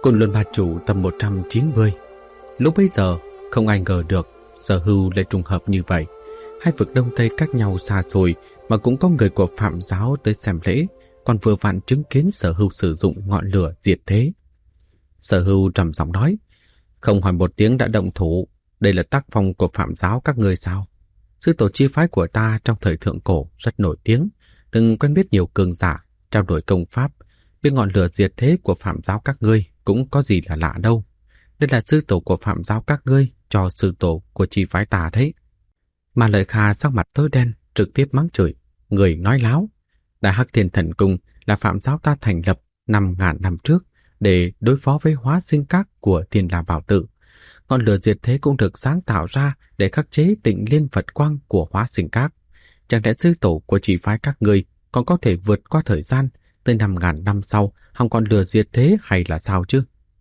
Côn Luân Ba Chủ tầm 190. Lúc bấy giờ, không ai ngờ được Sở Hưu lại trùng hợp như vậy. Hai vực Đông Tây cách nhau xa xôi mà cũng có người của Phạm giáo tới xem lễ, còn vừa vặn chứng kiến Sở Hưu sử dụng ngọn lửa diệt thế. Sở Hưu trầm giọng nói, không hỏi một tiếng đã động thủ, đây là tác phong của Phạm giáo các ngươi sao? Sư tổ chi phái của ta trong thời thượng cổ rất nổi tiếng, từng quen biết nhiều cường giả, trao đổi công pháp, biết ngọn lửa diệt thế của Phạm giáo các ngươi cũng có gì là lạ đâu. Đây là sư tổ của Phạm giáo các ngươi cho sư tổ của chi phái ta đấy. Mà Lợi Kha sắc mặt tối đen, trực tiếp mắng chửi, người nói láo. Đại Hắc Thiên Thần Cung là Phạm giáo ta thành lập 5.000 năm trước để đối phó với hóa sinh các của Thiên La Bảo Tự. Ngọn lửa diệt thế cũng được sáng tạo ra để khắc chế Tịnh Liên Phật Quang của hóa sinh các. Chẳng lẽ sư tổ của chỉ phái các ngươi còn có thể vượt qua thời gian tới 5.000 năm sau hòng còn lửa diệt thế hay là sao chứ?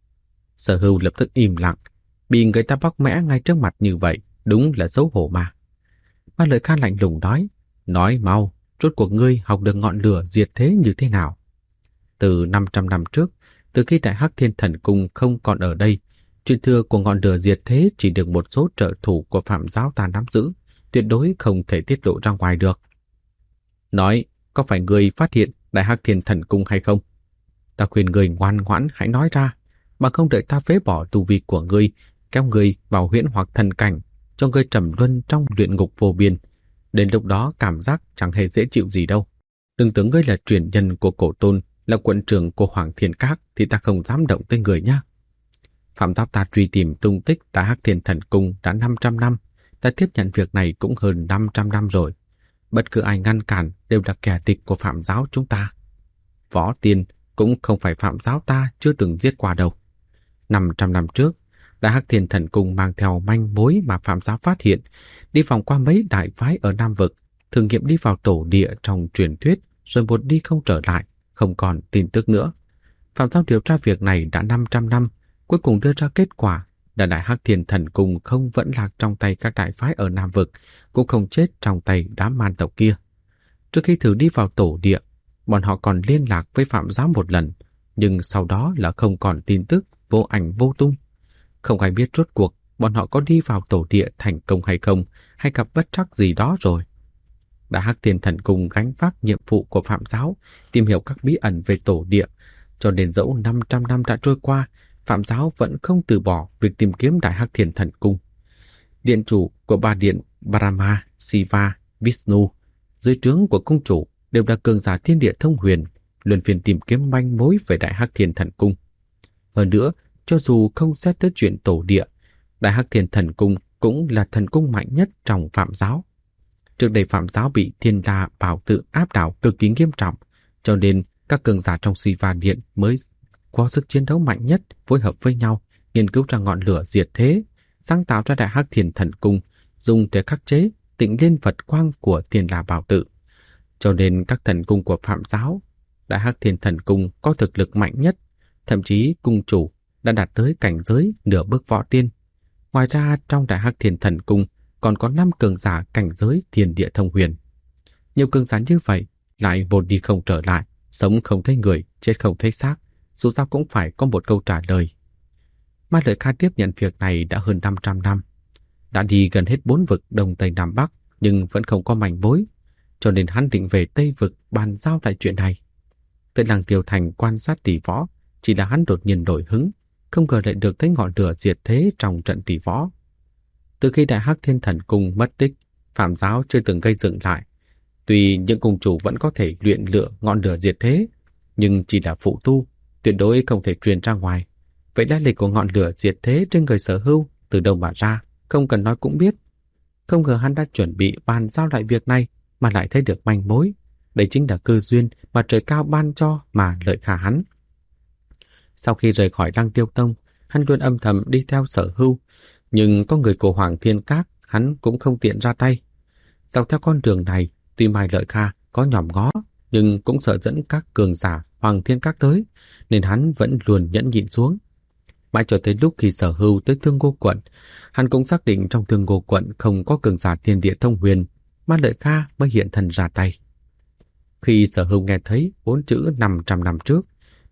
Sở Hưu lập tức im lặng, bị người ta bóc mẽ ngay trước mặt như vậy, đúng là xấu hổ mà. Ma Lợi Kha lạnh lùng nói mau, rốt cuộc ngươi học được ngọn lửa diệt thế như thế nào? Từ 500 năm trước, từ khi Đại Hắc Thiên Thần Cung không còn ở đây, truyền thừa của ngọn lửa diệt thế chỉ được một số trợ thủ của Phạm giáo ta nắm giữ, tuyệt đối không thể tiết lộ ra ngoài được. Nói, có phải ngươi phát hiện Đại Hắc Thiên Thần Cung hay không? Ta khuyên ngươi ngoan ngoãn hãy nói ra, mà không đợi ta phế bỏ tu vi của ngươi, kéo ngươi vào huyễn hoặc thần cảnh, cho ngươi trầm luân trong luyện ngục vô biên. Đến lúc đó cảm giác chẳng hề dễ chịu gì đâu. Đừng tưởng ngươi là truyền nhân của cổ tôn, là quận trưởng của Hoàng Thiên Các thì ta không dám động tới người nhá. Phạm giáo ta truy tìm tung tích Đại Hắc Thiên Thần Cung đã 500 năm, ta tiếp nhận việc này cũng hơn 500 năm rồi. Bất cứ ai ngăn cản đều là kẻ địch của Phạm giáo chúng ta. Võ Tiên cũng không phải Phạm giáo ta chưa từng giết qua đâu. 500 năm trước, Đại Hắc Thiên Thần Cung mang theo manh mối mà Phạm giáo phát hiện, đi vòng qua mấy đại phái ở Nam Vực, thử nghiệm đi vào tổ địa trong truyền thuyết, rồi một đi không trở lại, không còn tin tức nữa. Phạm giáo điều tra việc này đã 500 năm, cuối cùng đưa ra kết quả là Đại Hắc Thiên Thần Cung không vẫn lạc trong tay các đại phái ở Nam Vực, cũng không chết trong tay đám man tộc kia. Trước khi thử đi vào tổ địa, bọn họ còn liên lạc với Phạm giáo một lần, nhưng sau đó là không còn tin tức, vô ảnh vô tung. Không ai biết rốt cuộc bọn họ có đi vào tổ địa thành công hay không, hay gặp bất trắc gì đó rồi. Đại Hắc Thiên Thần Cung gánh vác nhiệm vụ của Phạm giáo, tìm hiểu các bí ẩn về tổ địa, cho đến dẫu 500 năm đã trôi qua, Phạm giáo vẫn không từ bỏ việc tìm kiếm Đại Hắc Thiên Thần Cung. Điện chủ của ba điện Brahma, Shiva, Vishnu, dưới trướng của cung chủ đều là cường giả thiên địa thông huyền, luân phiên tìm kiếm manh mối về Đại Hắc Thiên Thần Cung. Hơn nữa, cho dù không xét tới chuyện tổ địa, Đại Hắc Thiên Thần Cung cũng là thần cung mạnh nhất trong Phạm giáo. Trước đây Phạm giáo bị Thiên La Bảo Tự áp đảo cực kỳ nghiêm trọng, cho nên các cường giả trong Shiva Điện mới có sức chiến đấu mạnh nhất phối hợp với nhau, nghiên cứu ra ngọn lửa diệt thế, sáng tạo ra Đại Hắc Thiên Thần Cung, dùng để khắc chế Tịnh Liên Phật Quang của Thiên La Bảo Tự. Cho nên các thần cung của Phạm giáo, Đại Hắc Thiên Thần Cung có thực lực mạnh nhất, thậm chí cung chủ đã đạt tới cảnh giới nửa bước võ tiên. Ngoài ra trong Đại Hắc Thiên Thần Cung còn có 5 cường giả cảnh giới thiên địa thông huyền. Nhiều cường giả như vậy lại một đi không trở lại, sống không thấy người, chết không thấy xác, dù sao cũng phải có một câu trả lời. Ma Lợi Kha tiếp nhận việc này đã hơn 500 năm, đã đi gần hết 4 vực Đông Tây Nam Bắc nhưng vẫn không có manh mối, cho nên hắn định về Tây vực bàn giao lại chuyện này. Tới làng Tiêu Thành quan sát tỷ võ, chỉ là hắn đột nhiên nổi hứng, không ngờ lại được thấy ngọn lửa diệt thế trong trận tỷ võ. Từ khi Đại Hắc Thiên Thần Cung mất tích, Phạm giáo chưa từng gây dựng lại. Tuy những cung chủ vẫn có thể luyện lựa ngọn lửa diệt thế, nhưng chỉ là phụ tu, tuyệt đối không thể truyền ra ngoài. Vậy lai lịch của ngọn lửa diệt thế trên người Sở Hưu từ đâu mà ra, không cần nói cũng biết. Không ngờ hắn đã chuẩn bị bàn giao lại việc này mà lại thấy được manh mối. Đây chính là cơ duyên mà trời cao ban cho mà Lợi Kha hắn. Sau khi rời khỏi Lăng Tiêu Tông, hắn luôn âm thầm đi theo Sở Hưu, nhưng có người của Hoàng Thiên Các hắn cũng không tiện ra tay. Dọc theo con đường này, tuy Mai Lợi Kha có nhòm ngó, nhưng cũng sợ dẫn các cường giả Hoàng Thiên Các tới, nên hắn vẫn luôn nhẫn nhịn xuống. Mãi cho tới lúc khi Sở Hưu tới Thương Ngô Quận, hắn cũng xác định trong Thương Ngô Quận không có cường giả thiên địa thông huyền, Mai Lợi Kha mới hiện thân ra tay. Khi Sở Hưu nghe thấy 4 chữ 500 năm trước,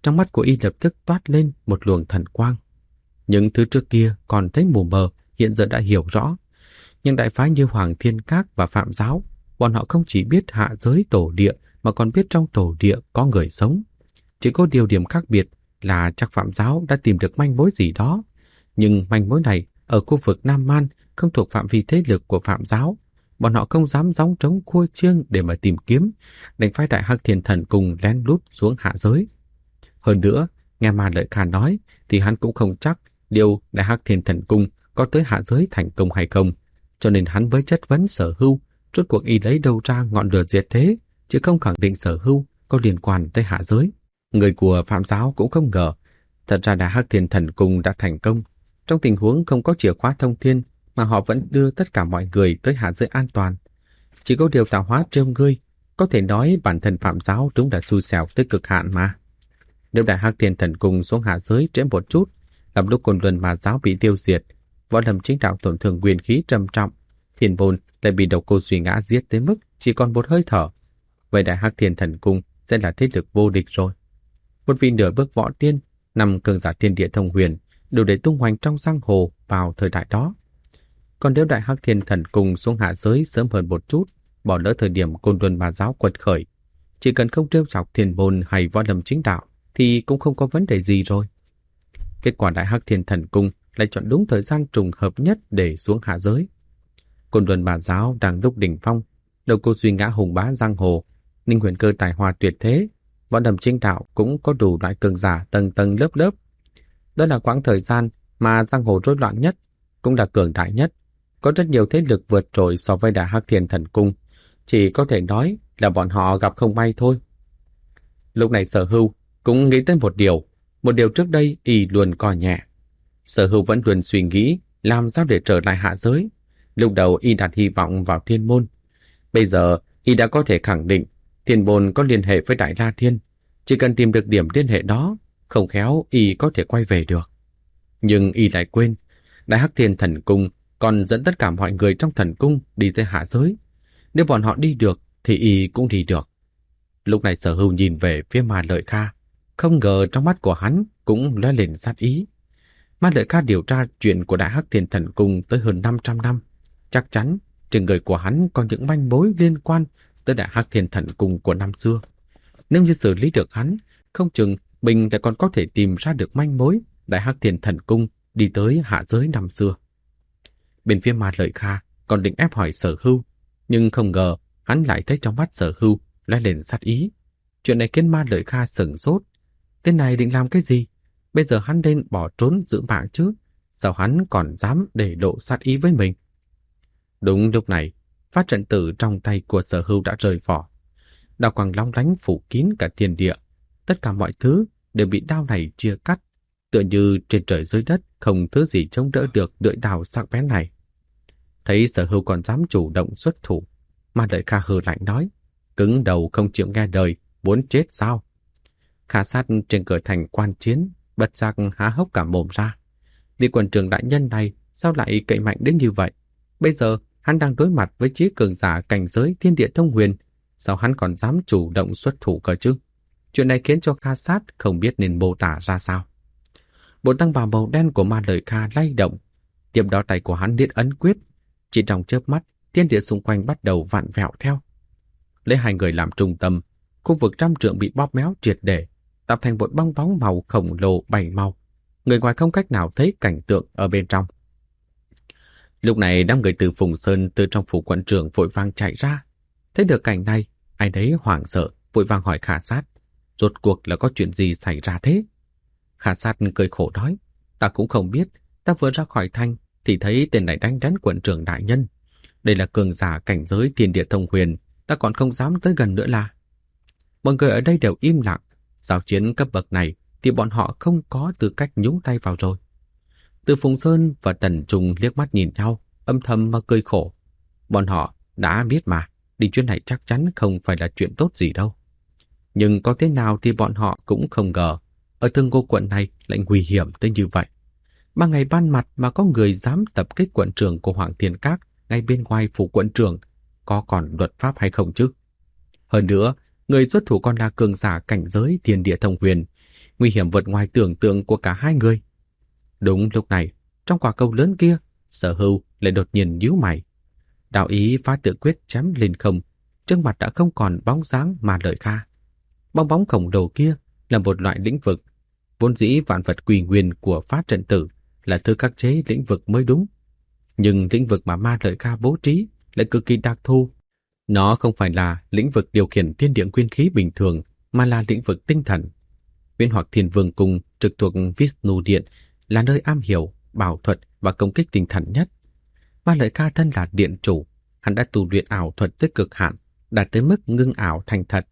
Trong mắt của y lập tức toát lên một luồng thần quang. Những thứ trước kia còn thấy mù mờ, hiện giờ đã hiểu rõ. Nhưng đại phái như Hoàng Thiên Các và Phạm Giáo, bọn họ không chỉ biết hạ giới tổ địa mà còn biết trong tổ địa có người sống. Chỉ có điều điểm khác biệt là chắc Phạm Giáo đã tìm được manh mối gì đó. Nhưng manh mối này ở khu vực Nam Man không thuộc phạm vi thế lực của Phạm Giáo. Bọn họ không dám gióng trống khua chiêng để mà tìm kiếm, đành phái Đại Hắc Thiên Thần Cung lén lút xuống hạ giới. Hơn nữa, nghe Ma Lợi Kha nói thì hắn cũng không chắc điều Đại Hắc Thiên Thần Cung có tới hạ giới thành công hay không, cho nên hắn mới chất vấn Sở Hưu rốt cuộc y lấy đâu ra ngọn lửa diệt thế, chứ không khẳng định Sở Hưu có liên quan tới hạ giới. Người của Phạm Giáo cũng không ngờ, thật ra Đại Hắc Thiên Thần Cung đã thành công. Trong tình huống không có chìa khóa thông thiên mà họ vẫn đưa tất cả mọi người tới hạ giới an toàn. Chỉ có điều tạo hóa trêu ngươi, có thể nói bản thân Phạm Giáo đúng là xui xẻo tới cực hạn mà. Nếu Đại Hắc Thiên Thần Cung xuống hạ giới trễ một chút, gặp lúc Côn Luân Ma Giáo bị tiêu diệt, Võ Lâm Chính Đạo tổn thương nguyên khí trầm trọng, Thiên Bôn lại bị Độc Cô Duy Ngã giết tới mức chỉ còn một hơi thở. Vậy Đại Hắc Thiên Thần Cung sẽ là thế lực vô địch rồi. Một vị nửa bước võ tiên, 5 cường giả thiên địa thông huyền đều để tung hoành trong giang hồ vào thời đại đó. Còn nếu Đại Hắc Thiên Thần Cung xuống hạ giới sớm hơn một chút, bỏ lỡ thời điểm Côn Luân Ma Giáo quật khởi, chỉ cần không trêu chọc Thiên Bôn hay Võ Lâm Chính Đạo thì cũng không có vấn đề gì rồi. Kết quả Đại Hắc Thiên Thần Cung lại chọn đúng thời gian trùng hợp nhất để xuống hạ giới. Côn Luân Ma Giáo đang lúc đỉnh phong, Độc Cô Duy Ngã hùng bá giang hồ, Ninh Huyền Cơ tài hoa tuyệt thế, Võ Lâm Chính Đạo cũng có đủ loại cường giả tầng tầng lớp lớp. Đó là quãng thời gian mà giang hồ rối loạn nhất, cũng là cường đại nhất. Có rất nhiều thế lực vượt trội so với Đại Hắc Thiên Thần Cung, chỉ có thể nói là bọn họ gặp không may thôi. Lúc này Sở Hưu cũng nghĩ tới một điều trước đây y luôn coi nhẹ. Sở Hưu vẫn luôn suy nghĩ làm sao để trở lại hạ giới. Lúc đầu y đặt hy vọng vào Thiên Môn. Bây giờ y đã có thể khẳng định Thiên Môn có liên hệ với Đại La Thiên. Chỉ cần tìm được điểm liên hệ đó, không khéo y có thể quay về được. Nhưng y lại quên, Đại Hắc Thiên Thần Cung còn dẫn tất cả mọi người trong thần cung đi tới hạ giới. Nếu bọn họ đi được thì y cũng đi được. Lúc này Sở Hưu nhìn về phía Ma Lợi Kha, không ngờ trong mắt của hắn cũng lóe lên sát ý. Ma Lợi Kha điều tra chuyện của Đại Hắc Thiên Thần Cung tới hơn 500 năm. Chắc chắn trên người của hắn có những manh mối liên quan tới Đại Hắc Thiên Thần Cung của năm xưa. Nếu như xử lý được hắn, không chừng mình lại còn có thể tìm ra được manh mối Đại Hắc Thiên Thần Cung đi tới hạ giới năm xưa. Bên phía Ma Lợi Kha còn định ép hỏi Sở Hưu, nhưng không ngờ hắn lại thấy trong mắt Sở Hưu lóe lên sát ý. Chuyện này khiến Ma Lợi Kha sửng sốt. Tên này định làm cái gì? Bây giờ hắn nên bỏ trốn giữ mạng chứ, sao hắn còn dám để lộ sát ý với mình? Đúng lúc này, phát trận tử trong tay của Sở Hưu đã rời vỏ. Đao quang long lánh phủ kín cả thiên địa, tất cả mọi thứ đều bị đao này chia cắt, tựa như trên trời dưới đất không thứ gì chống đỡ được lưỡi đao sắc bén này. Thấy Sở Hưu còn dám chủ động xuất thủ, Ma Lợi Kha hừ lạnh nói, cứng đầu không chịu nghe đời, muốn chết sao? Khả Sát trên cửa thành quan chiến, bật giác há hốc cả mồm ra. Vị quần trưởng đại nhân này sao lại cậy mạnh đến như vậy? Bây giờ hắn đang đối mặt với chí cường giả cảnh giới thiên địa thông huyền, sao hắn còn dám chủ động xuất thủ cơ chứ? Chuyện này khiến cho Kha Sát không biết nên mô tả ra sao. Bộ tăng bào màu đen của Ma Lợi Kha lay động, tiếp đó tay của hắn niết ấn quyết, chỉ trong chớp mắt, thiên địa xung quanh bắt đầu vặn vẹo theo. Lấy hai người làm trung tâm, khu vực trăm trượng bị bóp méo triệt để, tạo thành một bong bóng màu khổng lồ bảy màu. Người ngoài không cách nào thấy cảnh tượng ở bên trong. Lúc này đám người từ Phùng Sơn từ trong phủ quận trưởng vội vàng chạy ra. Thấy được cảnh này, ai đấy hoảng sợ, vội vàng hỏi Khả Sát, rốt cuộc là có chuyện gì xảy ra thế? Khả Sát cười khổ nói, ta cũng không biết, ta vừa ra khỏi thành thì thấy tên này đánh đắn quận trưởng đại nhân. Đây là cường giả cảnh giới thiên địa thông huyền, ta còn không dám tới gần nữa là. Mọi người ở đây đều im lặng, giao chiến cấp bậc này thì bọn họ không có tư cách nhúng tay vào rồi. Từ Phùng Sơn và Tần Trung liếc mắt nhìn nhau, âm thầm mà cười khổ. Bọn họ đã biết mà, đi chuyến này chắc chắn không phải là chuyện tốt gì đâu. Nhưng có thế nào thì bọn họ cũng không ngờ, ở Thương Ngô quận này lại nguy hiểm tới như vậy. Ban ngày ban mặt mà có người dám tập kích quận trưởng của Hoàng Thiên Các ngay bên ngoài phủ quận trưởng, có còn luật pháp hay không chứ? Hơn nữa, người xuất thủ còn là cường giả cảnh giới thiên địa thông huyền, nguy hiểm vượt ngoài tưởng tượng của cả hai người. Đúng lúc này, trong quả cầu lớn kia, Sở Hưu lại đột nhiên nhíu mày. Đạo ý phá tự quyết chém lên không, trước mặt đã không còn bóng dáng Ma Lợi Kha. Bong bóng khổng lồ kia là một loại lĩnh vực, vốn dĩ vạn vật quỷ nguyên của phá trận tử là thứ khắc chế lĩnh vực mới đúng. Nhưng lĩnh vực mà Ma Lợi Kha bố trí lại cực kỳ đặc thù. Nó không phải là lĩnh vực điều khiển thiên địa nguyên khí bình thường, mà là lĩnh vực tinh thần. Viên Hoặc Thiên Vương Cung trực thuộc Vishnu Điện là nơi am hiểu, bảo thuật và công kích tinh thần nhất. Ma Lợi Kha thân là điện chủ, hắn đã tu luyện ảo thuật tới cực hạn, đạt tới mức ngưng ảo thành thật.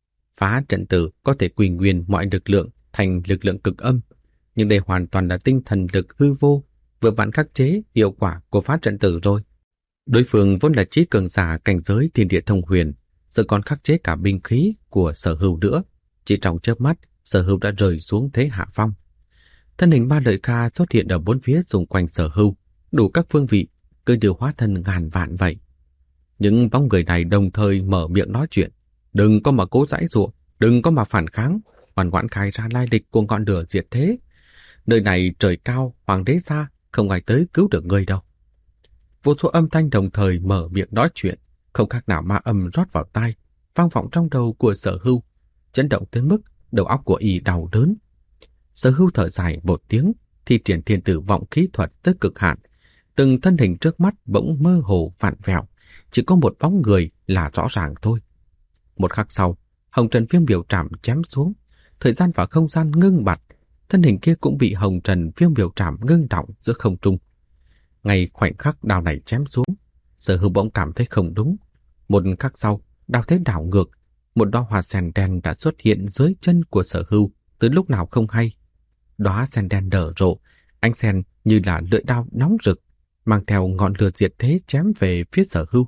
Phá trận tử có thể quy nguyên mọi lực lượng thành lực lượng cực âm, nhưng đây hoàn toàn là tinh thần lực hư vô, vừa vặn khắc chế hiệu quả của phá trận tử rồi. Đối phương vốn là trí cường giả cảnh giới thiên địa thông huyền, giờ còn khắc chế cả binh khí của Sở Hưu nữa. Chỉ trong chớp mắt, Sở Hưu đã rơi xuống thế hạ phong. Thân hình Ma Lợi Kha xuất hiện ở bốn phía xung quanh Sở Hưu, đủ các phương vị, cứ như hóa thân ngàn vạn vậy. Những bóng người này đồng thời mở miệng nói chuyện. Đừng có mà cố giãy giụa, đừng có mà phản kháng, ngoan ngoãn khai ra lai lịch của ngọn lửa diệt thế. Nơi này trời cao, hoàng đế xa, không ai tới cứu được ngươi đâu. Vô số âm thanh đồng thời mở miệng nói chuyện, không khác nào ma âm rót vào tai, vang vọng trong đầu của Sở Hưu, chấn động tới mức đầu óc của y đau đớn. Sở Hưu thở dài một tiếng, thi triển thiên tử vọng khí thuật tới cực hạn. Từng thân hình trước mắt bỗng mơ hồ vặn vẹo, chỉ có một bóng người là rõ ràng thôi. Một khắc sau, Hồng Trần Viêm Biểu Trảm chém xuống, thời gian và không gian ngưng bặt, thân hình kia cũng bị Hồng Trần Viêm Biểu Trảm ngưng đọng giữa không trung. Ngay khoảnh khắc đao này chém xuống, Sở Hưu bỗng cảm thấy không đúng. Một khắc sau, đao thế đảo ngược, một đóa hoa sen đen đã xuất hiện dưới chân của Sở Hưu từ lúc nào không hay. Đóa sen đen nở rộ, ánh sen như là lưỡi đao nóng rực, mang theo ngọn lửa diệt thế chém về phía Sở Hưu.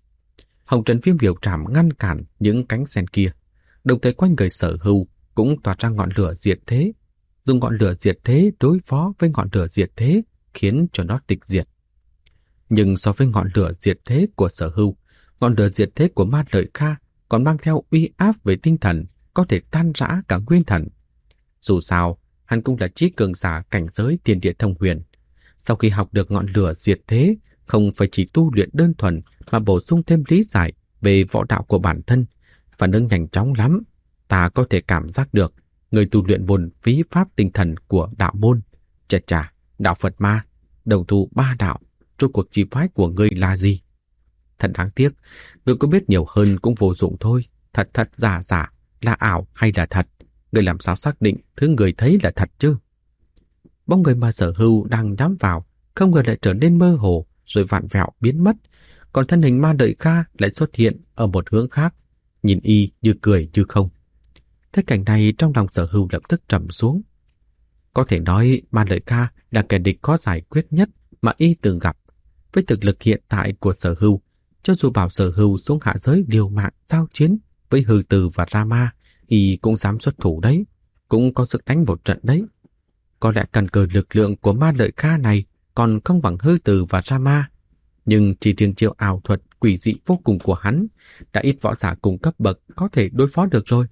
Hồng Trần Viêm Biểu Trảm ngăn cản những cánh sen kia, đồng thời quanh người Sở Hưu cũng tỏa ra ngọn lửa diệt thế, dùng ngọn lửa diệt thế đối phó với ngọn lửa diệt thế, khiến cho nó tịch diệt. Nhưng so với ngọn lửa diệt thế của Sở Hưu, ngọn lửa diệt thế của Ma Lợi Kha còn mang theo uy áp về tinh thần, có thể tan rã cả nguyên thần. Dù sao, hắn cũng là trí cường giả cảnh giới thiên địa thông huyền. Sau khi học được ngọn lửa diệt thế, không phải chỉ tu luyện đơn thuần mà bổ sung thêm lý giải về võ đạo của bản thân, phản ứng nhanh chóng lắm. Ta có thể cảm giác được người tu luyện môn phí pháp tinh thần của đạo môn. Chà, đạo Phật ma, đầu tu ba đạo, rốt cuộc chi phái của ngươi là gì? Thật đáng tiếc, ngươi có biết nhiều hơn cũng vô dụng thôi. Thật giả, là ảo hay là thật? Ngươi làm sao xác định thứ người thấy là thật chứ? Bóng người mà Sở Hưu đang nhắm vào, không ngờ lại trở nên mơ hồ, rồi vặn vẹo biến mất. Còn thân hình Ma Lợi Kha lại xuất hiện ở một hướng khác, nhìn y như cười như không. Thế cảnh này trong lòng Sở Hưu lập tức trầm xuống. Có thể nói Ma Lợi Kha là kẻ địch khó giải quyết nhất mà y từng gặp. Với thực lực hiện tại của Sở Hưu, cho dù bảo Sở Hưu xuống hạ giới liều mạng giao chiến với Hư Từ và Rama, y cũng dám xuất thủ đấy, cũng có sức đánh một trận đấy. Có lẽ căn cơ lực lượng của Ma Lợi Kha này còn không bằng Hư Từ và Rama, nhưng chỉ riêng chiêu ảo thuật quỷ dị vô cùng của hắn đã ít võ giả cùng cấp bậc có thể đối phó được rồi.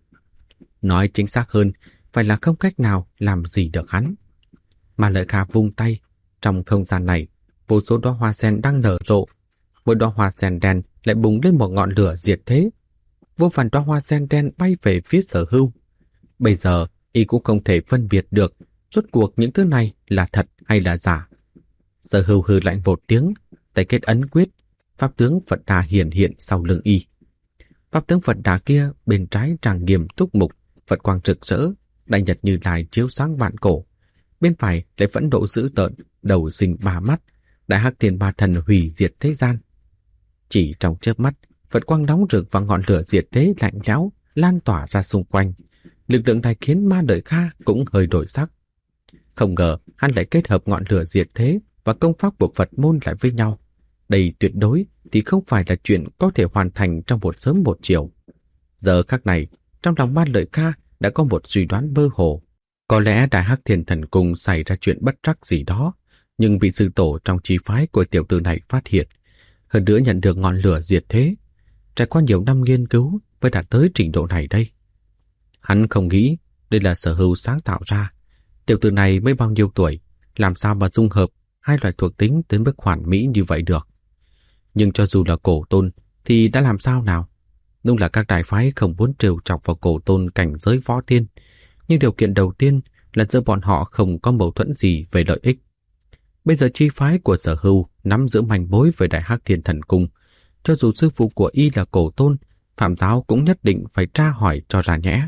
Nói chính xác hơn, phải là không cách nào làm gì được hắn. Ma Lợi Kha vung tay, trong không gian này, vô số đóa hoa sen đang nở rộ. Mỗi đóa hoa sen đen lại bùng lên một ngọn lửa diệt thế. Vô vàn đóa hoa sen đen bay về phía Sở Hưu. Bây giờ, y cũng không thể phân biệt được rốt cuộc những thứ này là thật hay là giả. Sở Hưu hừ lạnh một tiếng, tay kết ấn quyết, pháp tướng Phật Đà hiện sau lưng y. Pháp tướng Phật Đà kia bên trái trang nghiêm túc mục, Phật quang rực rỡ, đại nhật Như Lai chiếu sáng vạn cổ. Bên phải lại phẫn nộ dữ tợn, đầu sinh ba mắt, đại hắc thiên ba thần hủy diệt thế gian. Chỉ trong chớp mắt, Phật quang nóng rực và ngọn lửa diệt thế lạnh lẽo lan tỏa ra xung quanh. Lực lượng này khiến Ma Lợi Kha cũng hơi đổi sắc. Không ngờ hắn lại kết hợp ngọn lửa diệt thế và công pháp của Phật môn lại với nhau. Đây tuyệt đối thì không phải là chuyện có thể hoàn thành trong một sớm một chiều. Giờ khắc này, trong lòng Ma Lợi Kha đã có một suy đoán mơ hồ. Có lẽ Đại Hắc Thiên Thần Cung xảy ra chuyện bất trắc gì đó, nhưng vị sư tổ trong chi phái của tiểu tử này phát hiện, hơn nữa nhận được ngọn lửa diệt thế. Trải qua nhiều năm nghiên cứu mới đạt tới trình độ này đây. Hắn không nghĩ Đây là Sở Hưu sáng tạo ra. Tiểu tử này mới bao nhiêu tuổi, làm sao mà dung hợp hai loại thuộc tính tới mức hoàn mỹ như vậy được. Nhưng cho dù là Cổ Tôn thì đã làm sao nào? Đúng là các đại phái không muốn trêu chọc vào Cổ Tôn cảnh giới võ tiên, nhưng điều kiện đầu tiên là giữa bọn họ không có mâu thuẫn gì về lợi ích. Bây giờ chi phái của Sở Hưu nắm giữ manh mối về Đại Hắc Thiên Thần Cung, cho dù sư phụ của y là Cổ Tôn, Phạm Giáo cũng nhất định phải tra hỏi cho ra nhẽ.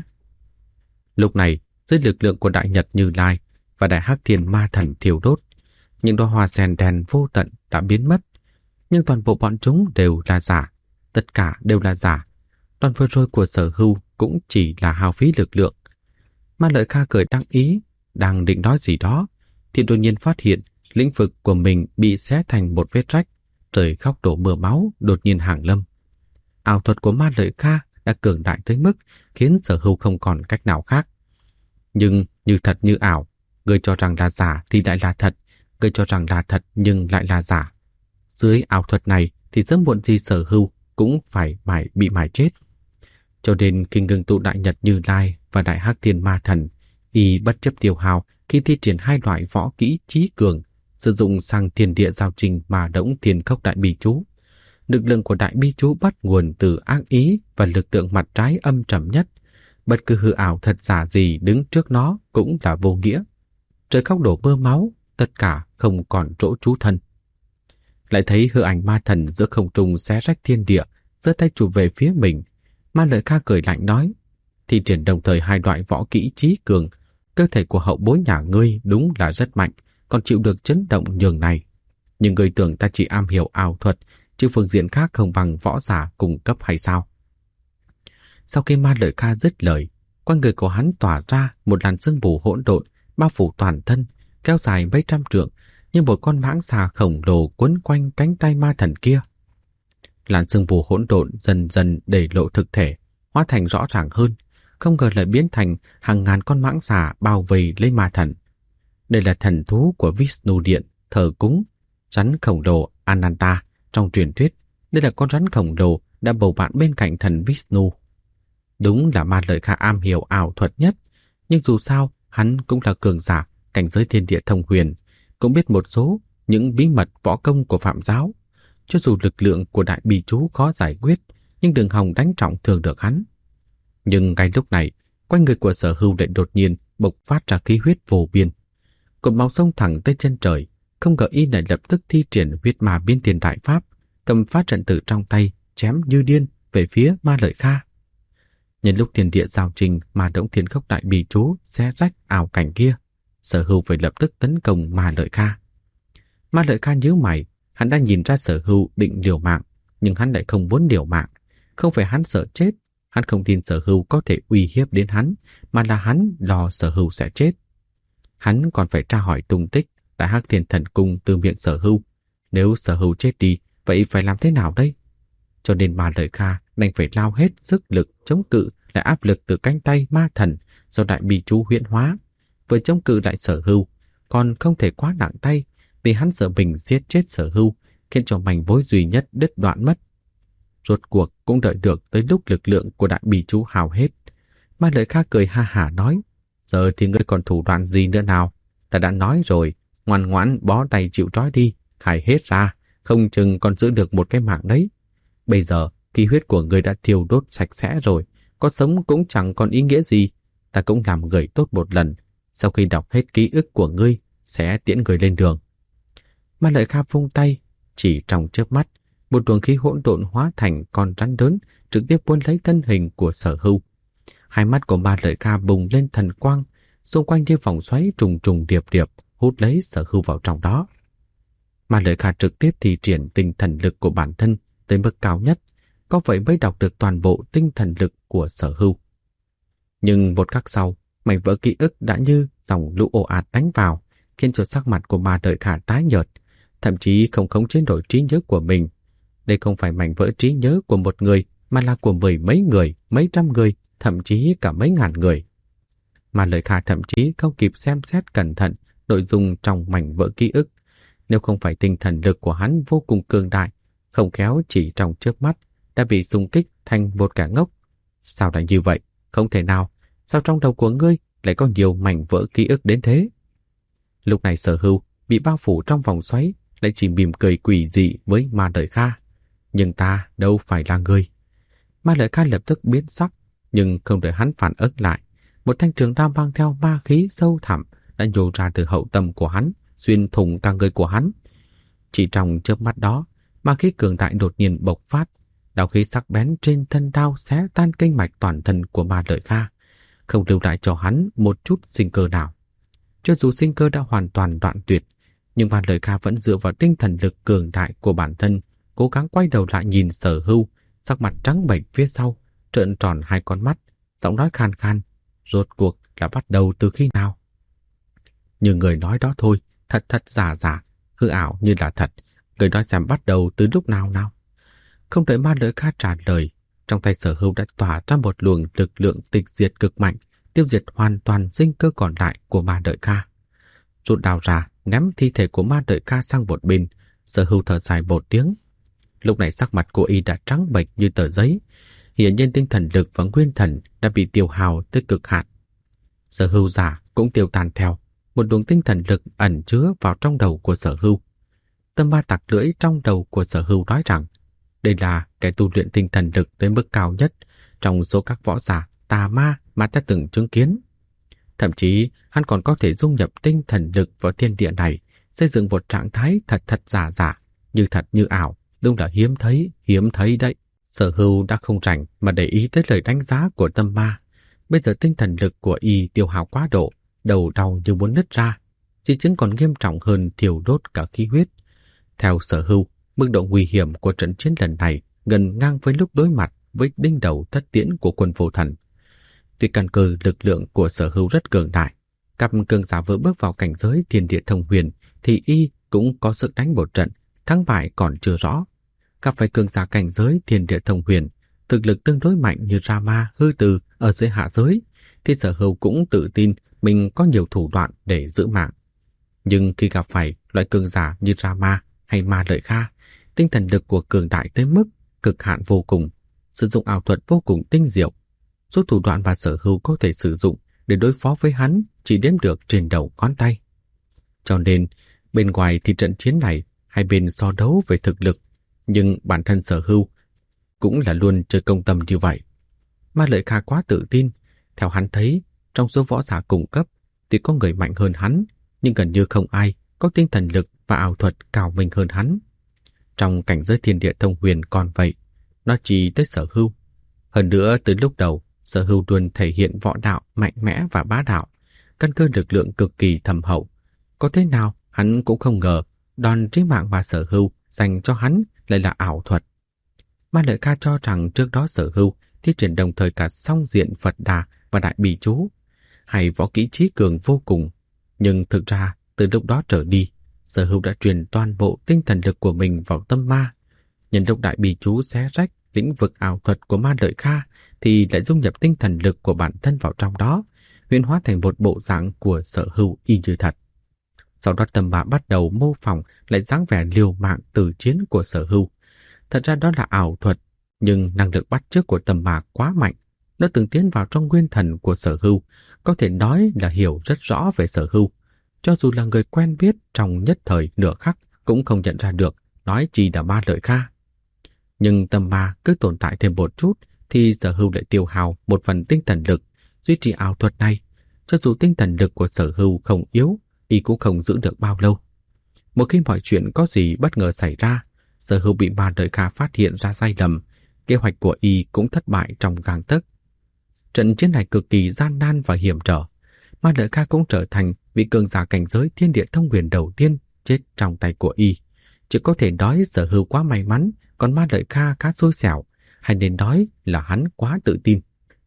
Lúc này, dưới lực lượng của Đại Nhật Như Lai và Đại Hắc Thiên Ma Thần thiêu đốt, những đóa hoa sen đèn vô tận đã biến mất, nhưng toàn bộ bọn chúng đều là giả, tất cả đều là giả. Đoàn vừa rồi của Sở Hưu cũng chỉ là hao phí lực lượng. Ma Lợi Kha cười đắc ý, đang định nói gì đó, thì đột nhiên phát hiện lĩnh vực của mình bị xé thành một vết rách, trời khóc đổ mưa máu đột nhiên hàng lâm. Ảo thuật của Ma Lợi Kha đã cường đại tới mức khiến Sở Hưu không còn cách nào khác. Nhưng như thật như ảo, người cho rằng là giả thì lại là thật, người cho rằng là thật nhưng lại là giả. Dưới ảo thuật này thì sớm muộn gì Sở Hưu cũng phải bị mài chết. Cho nên khi ngưng tụ Đại Nhật Như Lai và Đại Hắc Thiên Ma Thần, y bất chấp tiêu hao khi thi triển hai loại võ kỹ chí cường, sử dụng sang thiên địa giao trình mà đỗng thiên khốc đại bi chú. Lực lượng của đại bi chú bắt nguồn từ ác ý và lực lượng mặt trái âm trầm nhất. Bất cứ hư ảo thật giả gì đứng trước nó cũng là vô nghĩa. Trời khóc đổ mưa máu, tất cả không còn chỗ trú thân. Lại thấy hư ảnh ma thần giữa không trung xé rách thiên địa, giơ tay chụp về phía mình. Ma Lợi Kha cười lạnh nói, thi triển đồng thời hai loại võ kỹ chí cường, cơ thể của hậu bối nhà ngươi đúng là rất mạnh, còn chịu được chấn động nhường này. Nhưng ngươi tưởng ta chỉ am hiểu ảo thuật, chứ phương diện khác không bằng võ giả cùng cấp hay sao? Sau khi Ma Lợi Kha dứt lời, quanh người của hắn tỏa ra một làn sương mù hỗn độn, bao phủ toàn thân, kéo dài mấy trăm trượng, như một con mãng xà khổng lồ quấn quanh cánh tay ma thần kia. Làn sương mù hỗn độn dần dần để lộ thực thể, hóa thành rõ ràng hơn, không ngờ lại biến thành hàng ngàn con mãng xà bao vây lấy ma thần. Đây là thần thú của Vishnu Điện, thờ cúng, rắn khổng lồ Ananta trong truyền thuyết. Đây là con rắn khổng lồ đã bầu bạn bên cạnh thần Vishnu. Đúng là Ma Lợi Kha am hiểu ảo thuật nhất, nhưng dù sao hắn cũng là cường giả cảnh giới thiên địa thông huyền, cũng biết một số những bí mật võ công của Phạm Giáo. Cho dù lực lượng của đại bì chú khó giải quyết, nhưng đừng hòng đánh trọng thương được hắn. Nhưng ngay lúc này, quanh người của Sở Hưu lại đột nhiên bộc phát ra khí huyết vô biên. Cột máu xông thẳng tới chân trời, không ngờ y lại lập tức thi triển huyết ma biến thiên đại pháp, cầm phát trận tử trong tay, chém như điên về phía Ma Lợi Kha. Nhân lúc thiên địa giao trình mà động thiên khốc đại bì chú xé rách ảo cảnh kia, Sở Hưu phải lập tức tấn công Ma Lợi Kha. Ma Lợi Kha nhíu mày, hắn đang nhìn ra Sở Hưu định liều mạng, nhưng hắn lại không muốn liều mạng. Không phải hắn sợ chết, hắn không tin Sở Hưu có thể uy hiếp đến hắn, mà là hắn lo Sở Hưu sẽ chết. Hắn còn phải tra hỏi tung tích Đại Hắc Thiên Thần Cung từ miệng Sở Hưu. Nếu Sở Hưu chết đi, vậy phải làm thế nào đây? Cho nên Ma Lợi Kha đành phải lao hết sức lực chống cự lại áp lực từ cánh tay ma thần do đại bì chú huyễn hóa. Vừa chống cự lại Sở Hưu, còn không thể quá nặng tay, vì hắn sợ mình giết chết Sở Hưu, khiến cho mảnh vối duy nhất đứt đoạn mất. Rốt cuộc cũng đợi được tới lúc lực lượng của đại bì chú hao hết. Ma Lợi Kha cười ha hả nói, giờ thì ngươi còn thủ đoạn gì nữa nào? Ta đã nói rồi, ngoan ngoãn bó tay chịu trói đi, khai hết ra, không chừng còn giữ được một cái mạng đấy. Bây giờ, khí huyết của ngươi đã thiêu đốt sạch sẽ rồi, có sống cũng chẳng còn ý nghĩa gì. Ta cũng làm người tốt một lần, sau khi đọc hết ký ức của ngươi, sẽ tiễn người lên đường. Ma Lợi Kha vung tay, chỉ trong chớp mắt, một luồng khí hỗn độn hóa thành con rắn lớn, trực tiếp cuốn lấy thân hình của Sở Hưu. Hai mắt của Ma Lợi Kha bùng lên thần quang, xung quanh như vòng xoáy trùng trùng điệp điệp, hút lấy Sở Hưu vào trong đó. Ma Lợi Kha trực tiếp thi triển tinh thần lực của bản thân tới mức cao nhất, có vậy mới đọc được toàn bộ tinh thần lực của Sở Hưu. Nhưng một khắc sau, mảnh vỡ ký ức đã như dòng lũ ồ ạt đánh vào, khiến cho sắc mặt của Ma Lợi Kha tái nhợt, thậm chí không khống chế nổi trí nhớ của mình. Đây không phải mảnh vỡ trí nhớ của một người, mà là của mười mấy người, mấy trăm người, thậm chí cả mấy ngàn người. Ma Lợi Kha thậm chí không kịp xem xét cẩn thận nội dung trong mảnh vỡ ký ức. Nếu không phải tinh thần lực của hắn vô cùng cường đại, không khéo chỉ trong chớp mắt đã bị xung kích thành một kẻ ngốc. Sao lại như vậy? Không thể nào. Sao trong đầu của ngươi lại có nhiều mảnh vỡ ký ức đến thế? Lúc này Sở Hưu bị bao phủ trong vòng xoáy, lại chỉ mỉm cười quỷ dị với Ma Lợi Kha. Nhưng ta đâu phải là người. Ma Lợi Kha lập tức biến sắc, nhưng không đợi hắn phản ứng lại. Một thanh trường đao mang theo ma khí sâu thẳm đã nhô ra từ hậu tâm của hắn, xuyên thủng cả người của hắn. Chỉ trong chớp mắt đó, ma khí cường đại đột nhiên bộc phát, đạo khí sắc bén trên thân đao xé tan kinh mạch toàn thân của Ma Lợi Kha, không lưu lại cho hắn một chút sinh cơ nào. Cho dù sinh cơ đã hoàn toàn đoạn tuyệt, nhưng Ma Lợi Kha vẫn dựa vào tinh thần lực cường đại của bản thân, cố gắng quay đầu lại nhìn Sở Hưu, sắc mặt trắng bệch phía sau, trợn tròn hai con mắt, giọng nói khan khan, rốt cuộc là bắt đầu từ khi nào? Như người nói đó thôi, thật thật giả giả, hư ảo như là thật, người nói xem bắt đầu từ lúc nào nào? Không đợi Ma Lợi Kha trả lời, trong tay Sở Hưu đã tỏa ra một luồng lực lượng tịch diệt cực mạnh, tiêu diệt hoàn toàn sinh cơ còn lại của Ma Lợi Kha. Rút đao ra, ném thi thể của Ma Lợi Kha sang một bên, Sở Hưu thở dài một tiếng. Lúc này sắc mặt của y đã trắng bệch như tờ giấy, hiển nhiên tinh thần lực và nguyên thần đã bị tiêu hao tới cực hạn. Sở Hưu giả cũng tiêu tan theo, một luồng tinh thần lực ẩn chứa vào trong đầu của Sở Hưu. Tâm ma tặc lưỡi trong đầu của Sở Hưu nói rằng, đây là kẻ tu luyện tinh thần lực tới mức cao nhất trong số các võ giả tà ma mà ta từng chứng kiến. Thậm chí, hắn còn có thể dung nhập tinh thần lực vào thiên địa này, xây dựng một trạng thái thật thật giả giả, như thật như ảo, đúng là hiếm thấy đấy. Sở Hưu đã không rảnh mà để ý tới lời đánh giá của tâm ma. Bây giờ tinh thần lực của y tiêu hao quá độ, đầu đau như muốn nứt ra, di chứng còn nghiêm trọng hơn thiêu đốt cả khí huyết. Theo Sở Hưu, mức độ nguy hiểm của trận chiến lần này gần ngang với lúc đối mặt với đinh đầu thất tiễn của quân vô thần. Tuy căn cơ lực lượng của Sở Hưu rất cường đại, các cường giả vừa bước vào cảnh giới thiên địa thông huyền thì y cũng có sức đánh một trận, thắng bại còn chưa rõ. Gặp phải cường giả cảnh giới thiên địa thông huyền, thực lực tương đối mạnh như Rama, Hư Từ ở dưới hạ giới, thì Sở Hưu cũng tự tin mình có nhiều thủ đoạn để giữ mạng. Nhưng khi gặp phải loại cường giả như Rama hay Ma Lợi Kha, tinh thần lực của cường đại tới mức cực hạn vô cùng, sử dụng ảo thuật vô cùng tinh diệu. Số thủ đoạn mà Sở Hưu có thể sử dụng để đối phó với hắn chỉ đếm được trên đầu ngón tay. Cho nên, bên ngoài thì trận chiến này hai bên so đấu về thực lực, nhưng bản thân Sở Hưu cũng là luôn chơi công tâm như vậy. Ma Lợi Kha quá tự tin, theo hắn thấy, trong số võ giả cùng cấp thì có người mạnh hơn hắn, nhưng gần như không ai có tinh thần lực và ảo thuật cao minh hơn hắn. Trong cảnh giới thiên địa thông huyền còn vậy, nó chỉ tới Sở Hưu. Hơn nữa, từ lúc đầu, Sở Hưu luôn thể hiện võ đạo mạnh mẽ và bá đạo, căn cơ lực lượng cực kỳ thâm hậu. Có thế nào hắn cũng không ngờ đòn trí mạng mà Sở Hưu dành cho hắn lại là ảo thuật. Ma Lợi Kha cho rằng trước đó Sở Hưu thi triển đồng thời cả song diện Phật Đà và Đại Bỉ Chú, hay võ kỹ trí cường vô cùng. Nhưng thực ra, từ lúc đó trở đi, Sở Hưu đã truyền toàn bộ tinh thần lực của mình vào tâm ma. Nhân lúc Đại Bỉ Chú xé rách lĩnh vực ảo thuật của Ma Lợi Kha, thì lại dung nhập tinh thần lực của bản thân vào trong đó, huyễn hóa thành một bộ dạng của Sở Hưu y như thật. Sau đó tâm ma bắt đầu mô phỏng lại dáng vẻ liều mạng tử chiến của Sở Hưu. Thật ra đó là ảo thuật, nhưng năng lực bắt chước của tâm ma quá mạnh. Nó từng tiến vào trong nguyên thần của Sở Hưu, có thể nói là hiểu rất rõ về Sở Hưu. Cho dù là người quen biết trong nhất thời nửa khắc cũng không nhận ra được, nói chi là Ma Lợi Kha. Nhưng tâm ma cứ tồn tại thêm một chút thì Sở Hưu lại tiêu hao một phần tinh thần lực duy trì ảo thuật này. Cho dù tinh thần lực của Sở Hưu không yếu, y cũng không giữ được bao lâu. Một khi mọi chuyện có gì bất ngờ xảy ra, Sở Hưu bị Ma Lợi Kha phát hiện ra sai lầm, kế hoạch của y cũng thất bại trong gang tấc. Trận chiến này cực kỳ gian nan và hiểm trở. Ma Lợi Kha cũng trở thành vị cường giả cảnh giới thiên địa thông huyền đầu tiên chết trong tay của y. Chỉ có thể nói Sở Hưu quá may mắn, còn Ma Lợi Kha khá xui xẻo, hay nên nói là hắn quá tự tin.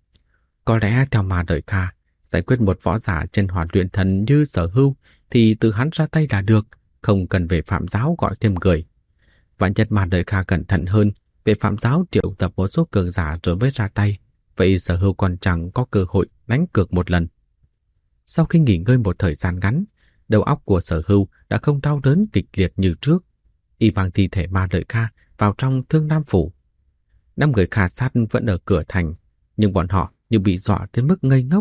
Có lẽ theo Ma Lợi Kha, giải quyết một võ giả chân hỏa luyện thần như Sở Hưu thì từ hắn ra tay là được, không cần về Phạm Giáo gọi thêm người. Vạn nhất Ma Lợi Kha cẩn thận hơn, về Phạm Giáo triệu tập một số cường giả rồi mới ra tay, vậy Sở Hưu còn chẳng có cơ hội đánh cược một lần. Sau khi nghỉ ngơi một thời gian ngắn, đầu óc của Sở Hưu đã không đau đớn kịch liệt như trước. Y mang thi thể Ma Lợi Kha vào trong Thương Nam Phủ. 5 người khà sát vẫn ở cửa thành, nhưng bọn họ như bị dọa tới mức ngây ngốc.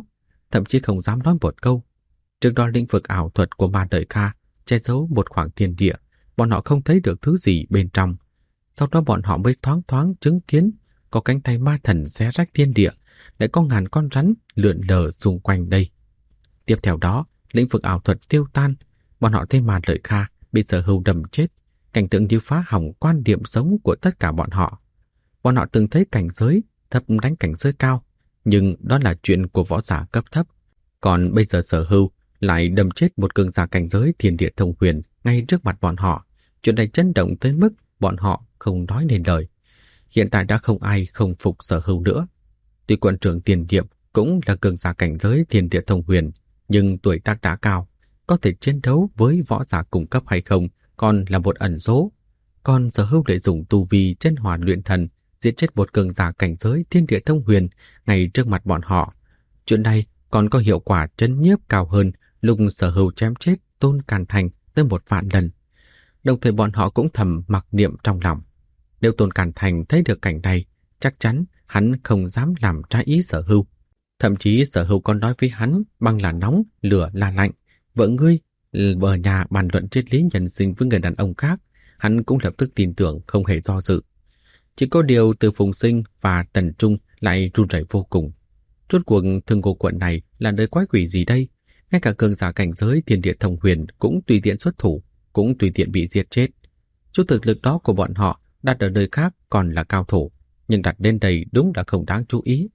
thậm chí không dám nói một câu. Trước đó lĩnh vực ảo thuật của Ma Lợi Kha che giấu một khoảng thiên địa, bọn họ không thấy được thứ gì bên trong. Sau đó bọn họ mới thoáng thoáng chứng kiến có cánh tay ma thần xé rách thiên địa, lại có ngàn con rắn lượn lờ xung quanh đây. Tiếp theo đó, lĩnh vực ảo thuật tiêu tan, bọn họ thấy Ma Lợi Kha bị Sở Hưu đâm chết, cảnh tượng như phá hỏng quan điểm sống của tất cả bọn họ. Bọn họ từng thấy cảnh giới thấp đánh cảnh giới cao, nhưng đó là chuyện của võ giả cấp thấp. Còn bây giờ Sở Hưu lại đâm chết một cường giả cảnh giới thiên địa thông huyền ngay trước mặt bọn họ. Chuyện này chấn động tới mức bọn họ không nói nên lời. Hiện tại đã không ai không phục Sở Hưu nữa. Tuy quận trưởng Tiền Điệp cũng là cường giả cảnh giới thiên địa thông huyền, nhưng tuổi tác đã cao, có thể chiến đấu với võ giả cùng cấp hay không còn là một ẩn số. Còn Sở Hưu lại dùng tu vi chân hỏa luyện thần giết chết một cường giả cảnh giới thiên địa thông huyền ngay trước mặt bọn họ. Chuyện này còn có hiệu quả trấn nhiếp cao hơn lúc Sở Hưu chém chết Tôn Càn Thành tới 1.000 lần. Đồng thời bọn họ cũng thầm mặc niệm trong lòng. Nếu Tôn Càn Thành thấy được cảnh này, chắc chắn hắn không dám làm trái ý Sở Hưu. Thậm chí Sở Hưu còn nói với hắn bằng là nóng, lửa là lạnh. Vợ ngươi ở nhà bàn luận triết lý nhân sinh với người đàn ông khác, hắn cũng lập tức tin tưởng không hề do dự. Chỉ có điều Từ Phùng Sinh và Tần Trung lại run rẩy vô cùng. Rốt cuộc Thương Cô quận này là nơi quái quỷ gì đây? Ngay cả cường giả cảnh giới thiên địa thông huyền cũng tùy tiện xuất thủ, cũng tùy tiện bị giết chết. Chút thực lực đó của bọn họ đặt ở nơi khác còn là cao thủ, nhưng đặt lên đây đúng là không đáng chú ý.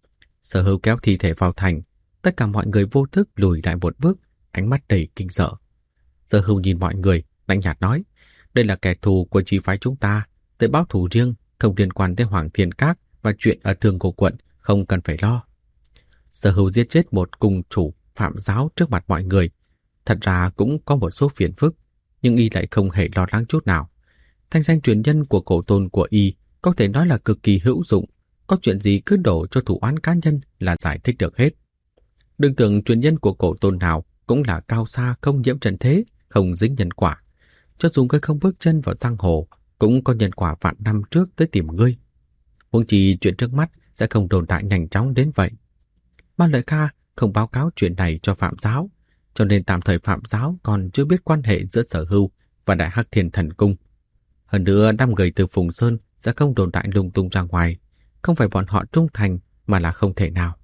Sở Hưu kéo thi thể vào thành, tất cả mọi người vô thức lùi lại một bước, ánh mắt đầy kinh sợ. Sở Hưu nhìn mọi người, lạnh nhạt nói, đây là kẻ thù của chi phái chúng ta, tới báo thù riêng, không liên quan tới Hoàng Thiên Các và chuyện ở Thương Cô quận, không cần phải lo. Sở Hưu giết chết một cung chủ Phạm Giáo trước mặt mọi người, thật ra cũng có một số phiền phức, nhưng y lại không hề lo lắng chút nào. Thanh danh truyền nhân của cổ tôn của y có thể nói là cực kỳ hữu dụng, có chuyện gì cứ đổ cho thủ oán cá nhân là giải thích được hết. Đừng tưởng truyền nhân của cổ tôn nào cũng là cao xa không nhiễm trần thế, không dính nhân quả. Cho dù ngươi không bước chân vào giang hồ, cũng có nhân quả vạn năm trước tới tìm ngươi. Huống chi chuyện trước mắt sẽ không tồn tại nhanh chóng đến vậy. Ma Lợi Kha không báo cáo chuyện này cho Phạm Giáo, cho nên tạm thời Phạm Giáo còn chưa biết quan hệ giữa Sở Hưu và Đại Hắc Thiên Thần Cung. Hơn nữa, 5 người từ Phùng Sơn sẽ không đồn đại lung tung ra ngoài, không phải bọn họ trung thành mà là không thể nào.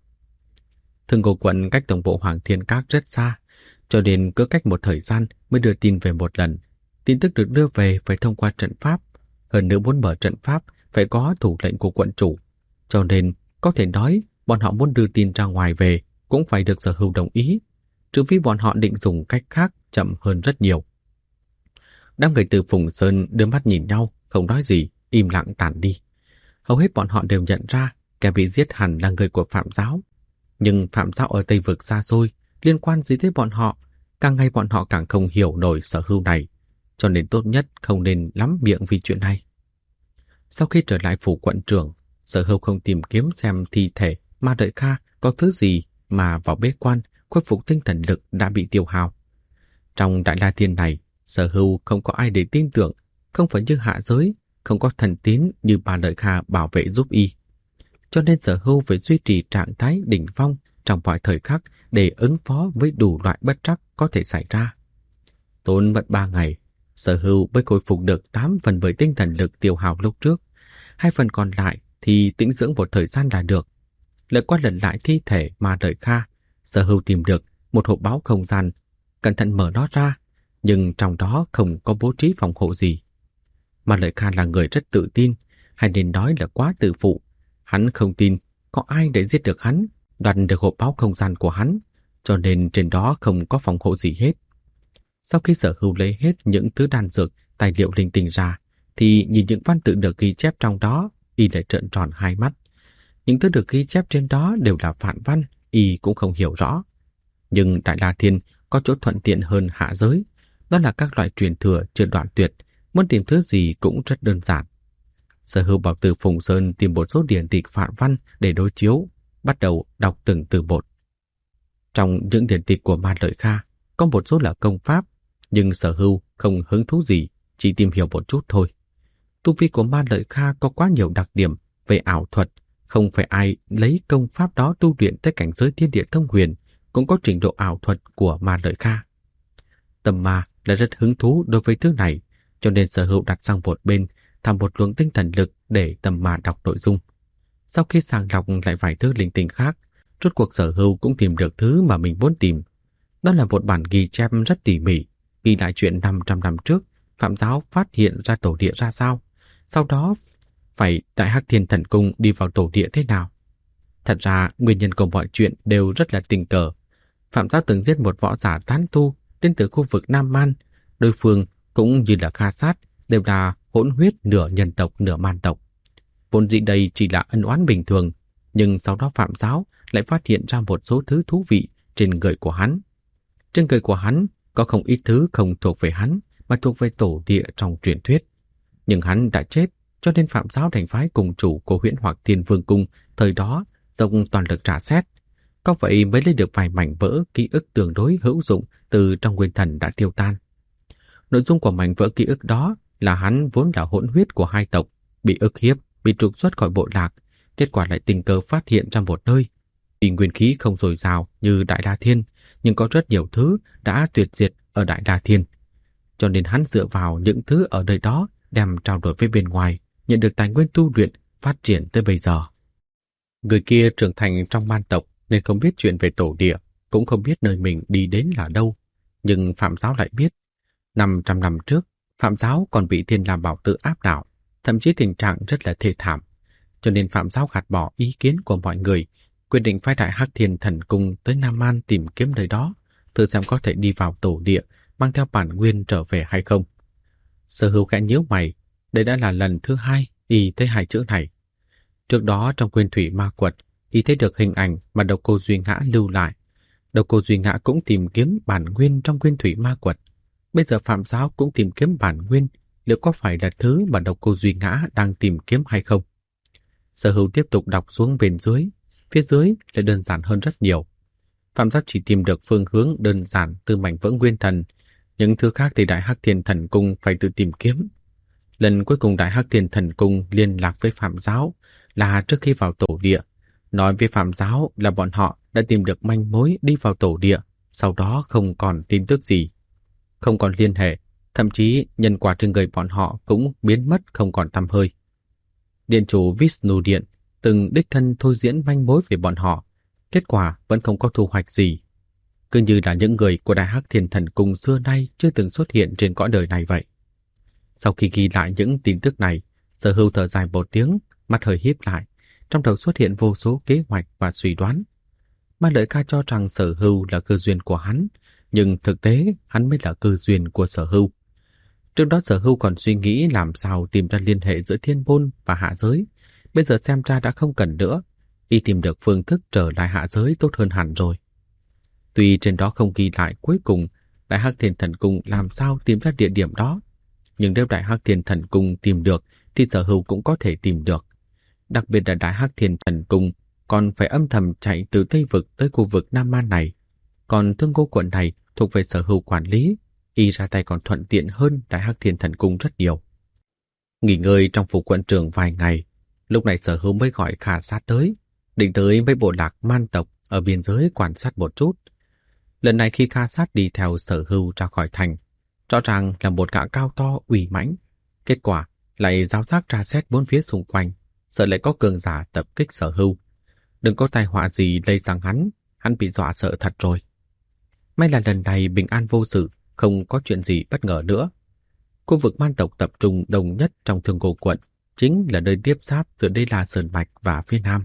Thương Cô quận cách tổng bộ Hoàng Thiên Các rất xa, cho nên cứ cách một thời gian mới đưa tin về một lần. Tin tức được đưa về phải thông qua trận pháp, hơn nữa muốn mở trận pháp phải có thủ lệnh của quận chủ, cho nên có thể nói bọn họ muốn đưa tin ra ngoài về cũng phải được Sở Hưu đồng ý, trừ phi bọn họ định dùng cách khác chậm hơn rất nhiều. Đám người từ Phùng Sơn đưa mắt nhìn nhau, không nói gì, im lặng tản đi. Hầu hết bọn họ đều nhận ra kẻ bị giết hẳn là người của Phạm Giáo. Nhưng Phạm Giáo ở Tây Vực xa xôi, liên quan gì tới bọn họ, càng ngày bọn họ càng không hiểu nổi Sở Hưu này, cho nên tốt nhất không nên lắm miệng vì chuyện này. Sau khi trở lại phủ quận trưởng, Sở Hưu không tìm kiếm xem thi thể Ma Lợi Kha có thứ gì mà vào bế quan, khôi phục tinh thần lực đã bị tiêu hao. Trong Đại La Thiên này, Sở Hưu không có ai để tin tưởng, không phải như hạ giới, không có thần tín như Ma Lợi Kha bảo vệ giúp y. Cho nên Sở Hưu phải duy trì trạng thái đỉnh phong trong mọi thời khắc để ứng phó với đủ loại bất trắc có thể xảy ra. Tốn mất 3 ngày, Sở Hưu mới khôi phục được 8 phần bởi tinh thần lực tiêu hao lúc trước. 2 phần còn lại thì tĩnh dưỡng một thời gian là được. Lại qua lần lại thi thể Ma Lợi Kha, Sở Hưu tìm được một hộp báu không gian, cẩn thận mở nó ra, nhưng trong đó không có bố trí phòng hộ gì. Ma Lợi Kha là người rất tự tin, hay nên nói là quá tự phụ. Hắn không tin có ai để giết được hắn, đoạt được hộp báu không gian của hắn, cho nên trên đó không có phòng hộ gì hết. Sau khi Sở Hưu lấy hết những thứ đan dược, tài liệu linh tinh ra, thì nhìn những văn tự được ghi chép trong đó, y lại trợn tròn hai mắt. Những thứ được ghi chép trên đó đều là phản văn, y cũng không hiểu rõ. Nhưng Đại La Thiên có chỗ thuận tiện hơn hạ giới, đó là các loại truyền thừa chưa đoạn tuyệt, muốn tìm thứ gì cũng rất đơn giản. Sở Hưu bảo Từ Phùng Sơn tìm một số điển tịch phản văn để đối chiếu, bắt đầu đọc từng từ một. Trong những điển tịch của Ma Lợi Kha có một số là công pháp, nhưng Sở Hưu không hứng thú gì, chỉ tìm hiểu một chút thôi. Tu vi của Ma Lợi Kha có quá nhiều đặc điểm về ảo thuật, không phải ai lấy công pháp đó tu luyện tới cảnh giới thiên địa thông huyền cũng có trình độ ảo thuật của Ma Lợi Kha. Tâm ma là rất hứng thú đối với thứ này, cho nên Sở Hữu đặt sang một bên, thăm một luồng tinh thần lực để tâm ma đọc nội dung. Sau khi sàng lọc lại vài thứ linh tinh khác, rốt cuộc Sở Hữu cũng tìm được thứ mà mình muốn tìm. Đó là một bản ghi chép rất tỉ mỉ, ghi lại chuyện 500 năm trước Phạm giáo phát hiện ra tổ địa ra sao, sau đó phải Đại Hắc Thiên Thần Cung đi vào tổ địa thế nào. Thật ra, nguyên nhân của mọi chuyện đều rất là tình cờ. Phạm giáo từng giết một võ giả tán tu đến từ khu vực Nam Man. Đối phương cũng như là Kha Sát đều là hỗn huyết nửa nhân tộc nửa man tộc. Vốn dĩ đây chỉ là ân oán bình thường, nhưng sau đó Phạm giáo lại phát hiện ra một số thứ thú vị trên người của hắn. Trên người của hắn có không ít thứ không thuộc về hắn mà thuộc về tổ địa trong truyền thuyết. Nhưng hắn đã chết, cho nên Phạm giáo đành phái cùng chủ của Huyễn Hoặc Thiên Vương Cung thời đó dốc toàn lực trả xét. Có vậy mới lấy được vài mảnh vỡ ký ức tương đối hữu dụng từ trong nguyên thần đã tiêu tan. Nội dung của mảnh vỡ ký ức đó là hắn vốn là hỗn huyết của hai tộc, bị ức hiếp, bị trục xuất khỏi bộ lạc, kết quả lại tình cờ phát hiện ra một nơi. Vì nguyên khí không dồi dào như Đại La Thiên, nhưng có rất nhiều thứ đã tuyệt diệt ở Đại La Thiên. Cho nên hắn dựa vào những thứ ở nơi đó đem trao đổi với bên ngoài, nhận được tài nguyên tu luyện, phát triển tới bây giờ. Người kia trưởng thành trong man tộc nên không biết chuyện về tổ địa, cũng không biết nơi mình đi đến là đâu. Nhưng Phạm giáo lại biết. 500 năm trước, Phạm giáo còn bị Thiên Lam Bảo Tự áp đảo, thậm chí tình trạng rất là thê thảm. Cho nên Phạm giáo gạt bỏ ý kiến của mọi người, quyết định phái Đại Hắc Thiên Thần Cung tới Nam Man tìm kiếm nơi đó, thử xem có thể đi vào tổ địa, mang theo bản nguyên trở về hay không. Sở Hữu khẽ nhíu mày, đây đã là lần thứ hai y thấy hai chữ này. Trước đó trong Nguyên Thủy Ma Quật, y thấy được hình ảnh mà Độc Cô Duy Ngã lưu lại. Độc Cô Duy Ngã cũng tìm kiếm bản nguyên trong Nguyên Thủy Ma Quật. Bây giờ Phạm giáo cũng tìm kiếm bản nguyên, liệu có phải là thứ mà Độc Cô Duy Ngã đang tìm kiếm hay không? Sở Hữu tiếp tục đọc xuống bên dưới, phía dưới lại đơn giản hơn rất nhiều. Phạm giáo chỉ tìm được phương hướng đơn giản từ mảnh vỡ nguyên thần, những thứ khác thì Đại Hắc Thiên Thần Cung phải tự tìm kiếm. Lần cuối cùng Đại Hắc Thiên Thần Cung liên lạc với Phạm giáo là trước khi vào tổ địa, nói với Phạm giáo là bọn họ đã tìm được manh mối đi vào tổ địa, sau đó không còn tin tức gì. Không còn liên hệ, thậm chí nhân quả trên người bọn họ cũng biến mất không còn tăm hơi. Điện chủ Vishnu Điện từng đích thân thôi diễn manh mối về bọn họ, kết quả vẫn không có thu hoạch gì. Cứ như là những người của Đại Hắc Thiên Thần Cung xưa nay chưa từng xuất hiện trên cõi đời này vậy. Sau khi ghi lại những tin tức này, Sở Hữu thở dài một tiếng, mắt hơi híp lại, trong đầu xuất hiện vô số kế hoạch và suy đoán. Ma Lợi Kha cho rằng Sở Hữu là cơ duyên của hắn, nhưng thực tế hắn mới là cơ duyên của Sở Hữu. Trước đó Sở Hữu còn suy nghĩ làm sao tìm ra liên hệ giữa thiên môn và hạ giới, bây giờ xem ra đã không cần nữa, y tìm được phương thức trở lại hạ giới tốt hơn hẳn rồi. Tuy trên đó không ghi lại cuối cùng Đại Hắc Thiên Thần Cung làm sao tìm ra địa điểm đó, nhưng nếu Đại Hắc Thiên Thần Cung tìm được thì Sở Hữu cũng có thể tìm được. Đặc biệt là Đại Hắc Thiên Thần Cung còn phải âm thầm chạy từ Tây Vực tới khu vực Nam Man này. Còn Thương Cô quận này thuộc về Sở Hữu quản lý, y ra tay còn thuận tiện hơn Đại Hắc Thiên Thần Cung rất nhiều. Nghỉ ngơi trong phủ quận trường vài ngày, lúc này Sở Hữu mới gọi Kha Sát tới, định tới với bộ lạc man tộc ở biên giới quan sát một chút. Lần này khi Kha Sát đi theo Sở Hữu ra khỏi thành, rõ ràng là một gã cao to uy mãnh, kết quả lại giáo giác tra xét bốn phía xung quanh, sợ lại có cường giả tập kích Sở Hữu. Đừng có tai họa gì lây sang hắn bị dọa sợ thật rồi. May là lần này bình an vô sự, không có chuyện gì bất ngờ nữa. Khu vực man tộc tập trung đông nhất trong Thương Cô quận chính là nơi tiếp giáp giữa Đê La Sơn Mạch và phía Nam.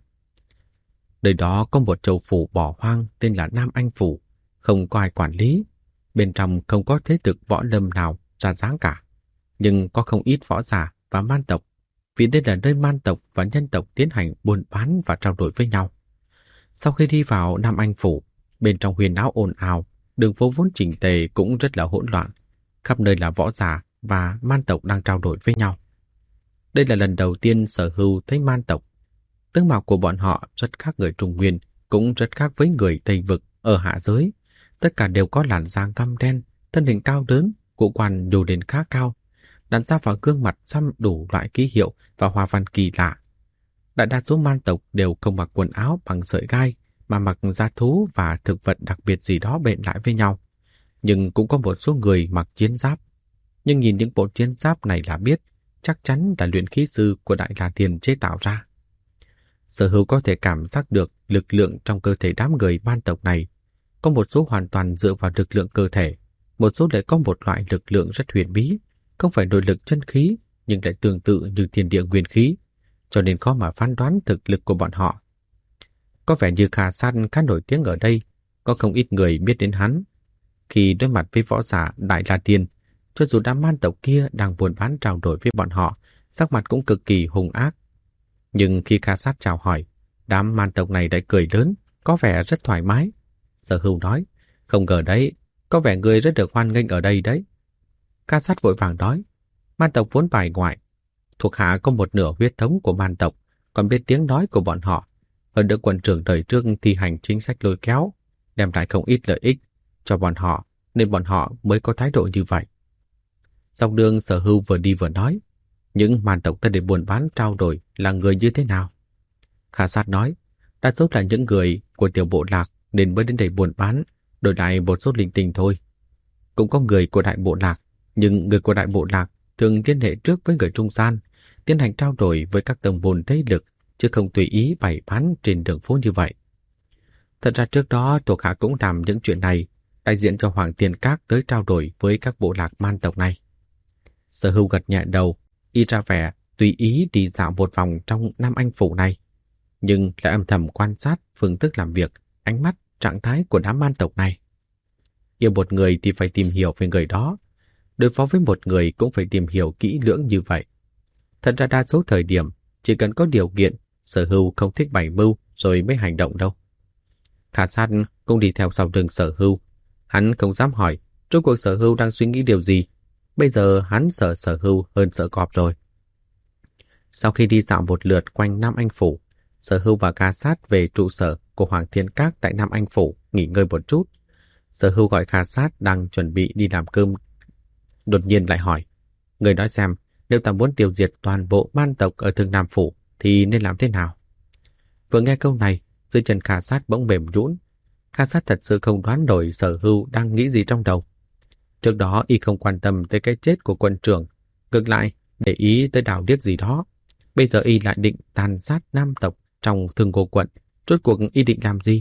Nơi đó có một châu phủ bỏ hoang tên là Nam Anh Phủ, không có ai quản lý. Bên trong không có thế lực võ lâm nào ra dáng cả, nhưng có không ít võ giả và man tộc, vì đây là nơi man tộc và nhân tộc tiến hành buôn bán và trao đổi với nhau. Sau khi đi vào Nam Anh Phủ, bên trong huyền áo ồn ào, đường phố vốn chỉnh tề cũng rất là hỗn loạn, khắp nơi là võ giả và man tộc đang trao đổi với nhau. Đây là lần đầu tiên Sở Hữu thấy man tộc. Tướng mạo của bọn họ rất khác người Trung Nguyên, cũng rất khác với người Tây Vực ở hạ giới. Tất cả đều có làn da ngăm đen, thân hình cao lớn, ngũ quan nhô lên khá cao, làn da và gương mặt xăm đủ loại ký hiệu và hoa văn kỳ lạ. Đại đa số man tộc đều không mặc quần áo bằng sợi gai, mà mặc da thú và thực vật đặc biệt gì đó bện lại với nhau. Nhưng cũng có một số người mặc chiến giáp. Nhưng nhìn những bộ chiến giáp này là biết chắc chắn là luyện khí sư của Đại La Thiên chế tạo ra. Sở Hữu có thể cảm giác được lực lượng trong cơ thể đám người man tộc này. Có một số hoàn toàn dựa vào lực lượng cơ thể, một số lại có một loại lực lượng rất huyền bí, không phải nội lực chân khí, nhưng lại tương tự như thiên địa nguyên khí, cho nên khó mà phán đoán thực lực của bọn họ. Có vẻ như Kha Sát khá nổi tiếng ở đây, có không ít người biết đến hắn. Khi đối mặt với võ giả Đại La Thiên, cho dù đám man tộc kia đang buôn bán trao đổi với bọn họ, sắc mặt cũng cực kỳ hung ác. Nhưng khi Kha Sát chào hỏi, đám man tộc này đã cười lớn, có vẻ rất thoải mái. Sở Hữu nói, không ngờ đấy, có vẻ người rất được hoan nghênh ở đây đấy. Kha Sát vội vàng nói, man tộc vốn bài ngoại, thuộc hạ có một nửa huyết thống của man tộc, còn biết tiếng nói của bọn họ. Hơn nữa quận trưởng đời trước thi hành chính sách lôi kéo, đem lại không ít lợi ích cho bọn họ, nên bọn họ mới có thái độ như vậy. Dọc đường Sở Hữu vừa đi vừa nói, những man tộc ta để buôn bán trao đổi là người như thế nào? Kha Sát nói, đa số là những người của tiểu bộ lạc nên mới đến đây buôn bán, đổi lại một số linh tinh thôi. Cũng có người của đại bộ lạc, nhưng người của đại bộ lạc thường liên hệ trước với người trung gian, tiến hành trao đổi với các tông môn thế lực, chứ không tùy ý bày bán trên đường phố như vậy. Thật ra trước đó thuộc hạ cũng làm những chuyện này, đại diện cho Hoàng Thiên Các tới trao đổi với các bộ lạc man tộc này. Sở Hữu gật nhẹ đầu, y ra vẻ tùy ý đi dạo một vòng trong Nam Anh Phủ này, nhưng lại âm thầm quan sát phương thức làm việc, ánh mắt, trạng thái của đám man tộc này. Yêu một người thì phải tìm hiểu về người đó, đối phó với một người cũng phải tìm hiểu kỹ lưỡng như vậy. Thật ra đa số thời điểm, chỉ cần có điều kiện, Sở Hữu không thích bày mưu rồi mới hành động đâu. Kha Sát cũng đi theo sau lưng Sở Hữu. Hắn không dám hỏi, rốt cuộc Sở Hữu đang suy nghĩ điều gì. Bây giờ hắn sợ Sở Hữu hơn sợ cọp rồi. Sau khi đi dạo một lượt quanh Nam Anh Phủ, Sở Hữu và Kha Sát về trụ sở của Hoàng Thiên Các tại Nam Anh Phủ nghỉ ngơi một chút. Sở Hữu gọi Kha Sát đang chuẩn bị đi làm cơm. Đột nhiên lại hỏi, người nói xem, nếu ta muốn tiêu diệt toàn bộ man tộc ở Thương Nam Phủ thì nên làm thế nào? Vừa nghe câu này, dưới chân Kha Sát bỗng mềm nhũn. Kha Sát thật sự không đoán nổi Sở Hữu đang nghĩ gì trong đầu. Trước đó y không quan tâm tới cái chết của quân trưởng, ngược lại để ý tới đạo điếc gì đó. Bây giờ y lại định tàn sát nam tộc trong Thương Cô quận, rốt cuộc y định làm gì?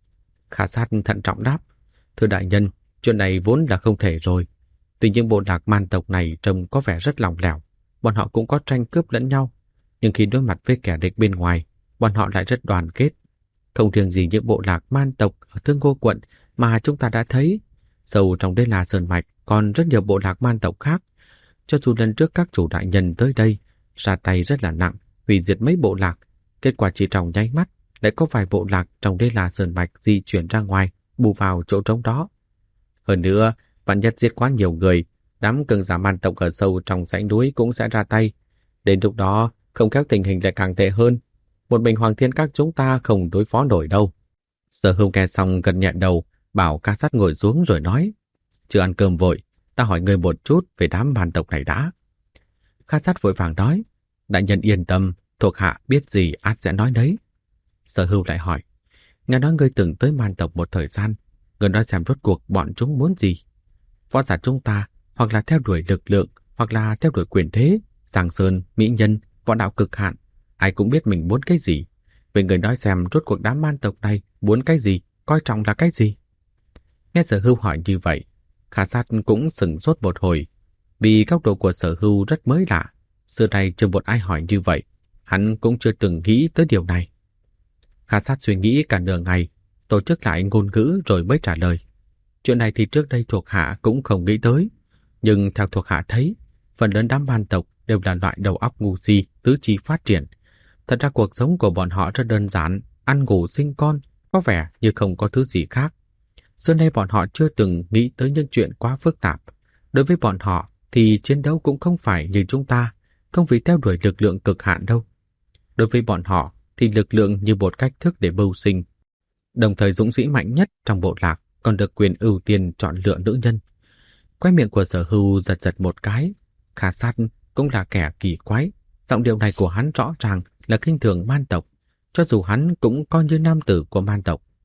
Kha Sát thận trọng đáp, thưa đại nhân, chuyện này vốn là không thể rồi. Tuy nhiên bộ lạc man tộc này trông có vẻ rất lỏng lẻo, bọn họ cũng có tranh cướp lẫn nhau, nhưng khi đối mặt với kẻ địch bên ngoài, bọn họ lại rất đoàn kết. Không riêng gì những bộ lạc man tộc ở Thương Cô quận mà chúng ta đã thấy, sâu trong Đê La Sơn Mạch còn rất nhiều bộ lạc man tộc khác. Cho dù lần trước các chủ đại nhân tới đây ra tay rất là nặng, hủy diệt mấy bộ lạc, kết quả chỉ trong nháy mắt lại có vài bộ lạc trong Đê La Sơn Mạch di chuyển ra ngoài, bù vào chỗ trống đó. Hơn nữa, vạn nhất giết quá nhiều người, đám cường giả man tộc ở sâu trong dãy núi cũng sẽ ra tay. Đến lúc đó, không khéo tình hình lại càng tệ hơn. Một mình Hoàng Thiên Các chúng ta không đối phó nổi đâu. Sở Hữu nghe xong gật nhẹ đầu, bảo Kha Sát ngồi xuống rồi nói, chưa ăn cơm vội, ta hỏi ngươi một chút về đám man tộc này đã. Kha Sát vội vàng nói, đại nhân yên tâm, thuộc hạ biết gì ắt sẽ nói đấy. Sở Hữu lại hỏi, nghe nói ngươi từng tới man tộc một thời gian, ngươi nói xem rốt cuộc bọn chúng muốn gì? Võ giả chúng ta hoặc là theo đuổi lực lượng, hoặc là theo đuổi quyền thế, giang sơn, mỹ nhân, võ đạo cực hạn, ai cũng biết mình muốn cái gì. Vậy người nói xem rốt cuộc đám man tộc này muốn cái gì, coi trọng là cái gì? Nghe Sở Hữu hỏi như vậy, Kha Sát cũng sửng sốt một hồi, vì góc độ của Sở Hữu rất mới lạ. Xưa nay chưa một ai hỏi như vậy, hắn cũng chưa từng nghĩ tới điều này. Kha Sát suy nghĩ cả nửa ngày, tổ chức lại ngôn ngữ rồi mới trả lời. Chuyện này thì trước đây thuộc hạ cũng không nghĩ tới, nhưng theo thuộc hạ thấy, phần lớn đám man tộc đều là loại đầu óc ngu si, tứ chi phát triển. Thật ra cuộc sống của bọn họ rất đơn giản, ăn ngủ sinh con, có vẻ như không có thứ gì khác. Xưa nay bọn họ chưa từng nghĩ tới những chuyện quá phức tạp. Đối với bọn họ thì chiến đấu cũng không phải như chúng ta, không vì theo đuổi lực lượng cực hạn đâu. Đối với bọn họ thì lực lượng như một cách thức để mưu sinh. Đồng thời dũng sĩ mạnh nhất trong bộ lạc còn được quyền ưu tiên chọn lựa nữ nhân. Quay miệng của Sở Hữu giật giật một cái. Kha Sát cũng là kẻ kỳ quái. Giọng điệu này của hắn rõ ràng là khinh thường man tộc. Cho dù hắn cũng coi như nam tử của man tộc,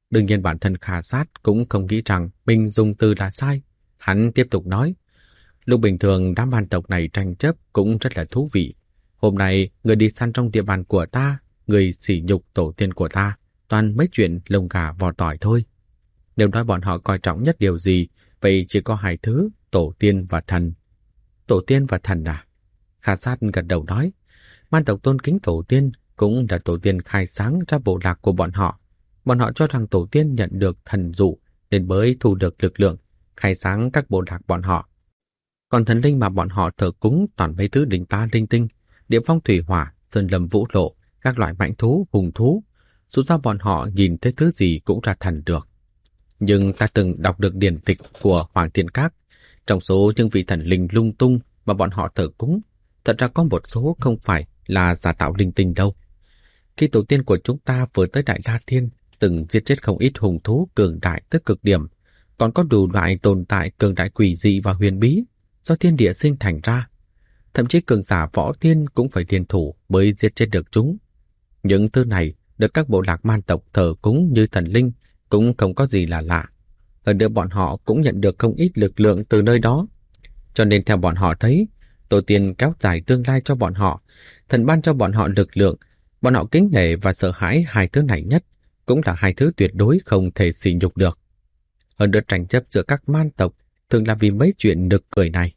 Đương nhiên bản thân Khả Sát cũng không nghĩ rằng mình dùng từ là sai. Hắn tiếp tục nói, lúc bình thường đám man tộc này tranh chấp cũng rất là thú vị. Hôm nay, người đi săn trong địa bàn của ta, người sỉ nhục tổ tiên của ta, toàn mấy chuyện lông gà vò tỏi thôi. Nếu nói bọn họ coi trọng nhất điều gì, vậy chỉ có hai thứ, tổ tiên và thần. Tổ tiên và thần à? Khả Sát gật đầu nói, man tộc tôn kính tổ tiên cũng là tổ tiên khai sáng ra bộ lạc của bọn họ. Bọn họ cho rằng tổ tiên nhận được thần dụ nên mới thu được lực lượng, khai sáng các bộ lạc bọn họ. Còn thần linh mà bọn họ thờ cúng toàn mấy thứ linh ta linh tinh, địa phong thủy hỏa, sơn lâm vũ lộ, các loại mãnh thú, hùng thú. Dù sao bọn họ nhìn thấy thứ gì cũng ra thần được. Nhưng ta từng đọc được điển tịch của Hoàng Thiên Các, trong số những vị thần linh lung tung mà bọn họ thờ cúng, thật ra có một số không phải là giả tạo linh tinh đâu. Khi tổ tiên của chúng ta vừa tới Đại La Thiên, từng giết chết không ít hùng thú cường đại tới cực điểm, còn có đủ loại tồn tại cường đại quỷ dị và huyền bí do thiên địa sinh thành ra. Thậm chí cường giả võ tiên cũng phải liên thủ mới giết chết được chúng. Những thứ này được các bộ lạc man tộc thờ cúng như thần linh cũng không có gì là lạ. Hơn nữa bọn họ cũng nhận được không ít lực lượng từ nơi đó. Cho nên theo bọn họ thấy, tổ tiên kéo dài tương lai cho bọn họ, thần ban cho bọn họ lực lượng, bọn họ kính nể và sợ hãi hai thứ này nhất, cũng là hai thứ tuyệt đối không thể sỉ nhục được. Hơn nữa tranh chấp giữa các man tộc thường là vì mấy chuyện nực cười này.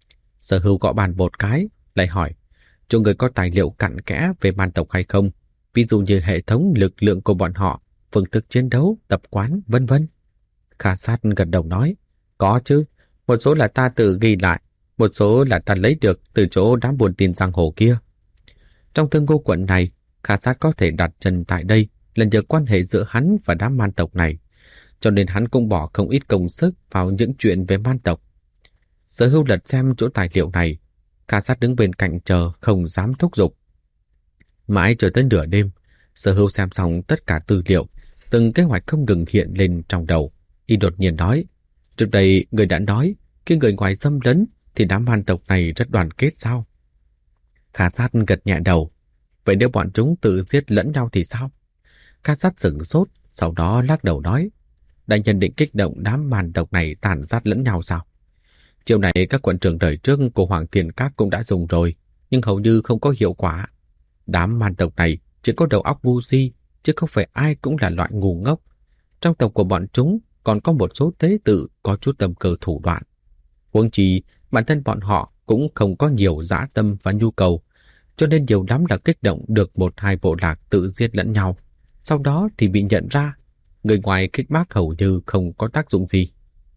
Sở Hưu gõ bàn một cái, lại hỏi, chỗ người có tài liệu cặn kẽ về man tộc hay không? Ví dụ như hệ thống lực lượng của bọn họ, phương thức chiến đấu, tập quán, vân vân. Khả Sát gật đầu nói, có chứ, một số là ta tự ghi lại, một số là ta lấy được từ chỗ đám buồn tin giang hồ kia. Trong Thương Ngô quận này, Khả Sát có thể đặt chân tại đây là nhờ quan hệ giữa hắn và đám man tộc này, cho nên hắn cũng bỏ không ít công sức vào những chuyện về man tộc. Sở Hưu lật xem chỗ tài liệu này, Khả Sát đứng bên cạnh chờ không dám thúc giục. Mãi chờ tới nửa đêm, Sở Hưu xem xong tất cả tư liệu, từng kế hoạch không ngừng hiện lên trong đầu. Y đột nhiên nói, trước đây người đã nói, khi người ngoài xâm lấn thì đám man tộc này rất đoàn kết sao? Khả Sát gật nhẹ đầu. Vậy nếu bọn chúng tự giết lẫn nhau thì sao? Khả Sát sửng sốt, sau đó lắc đầu nói, đã nhận định kích động đám man tộc này tàn sát lẫn nhau sao? Chiều này các quận trưởng đời trước của Hoàng Thiên Các cũng đã dùng rồi, nhưng hầu như không có hiệu quả. Đám man tộc này chỉ có đầu óc ngu si, chứ không phải ai cũng là loại ngu ngốc. Trong tộc của bọn chúng còn có một số tế tự có chút tâm cơ thủ đoạn. Huống chi, bản thân bọn họ cũng không có nhiều dã tâm và nhu cầu, cho nên nhiều lắm là kích động được một hai bộ lạc tự giết lẫn nhau. Sau đó thì bị nhận ra, người ngoài khích bác hầu như không có tác dụng gì.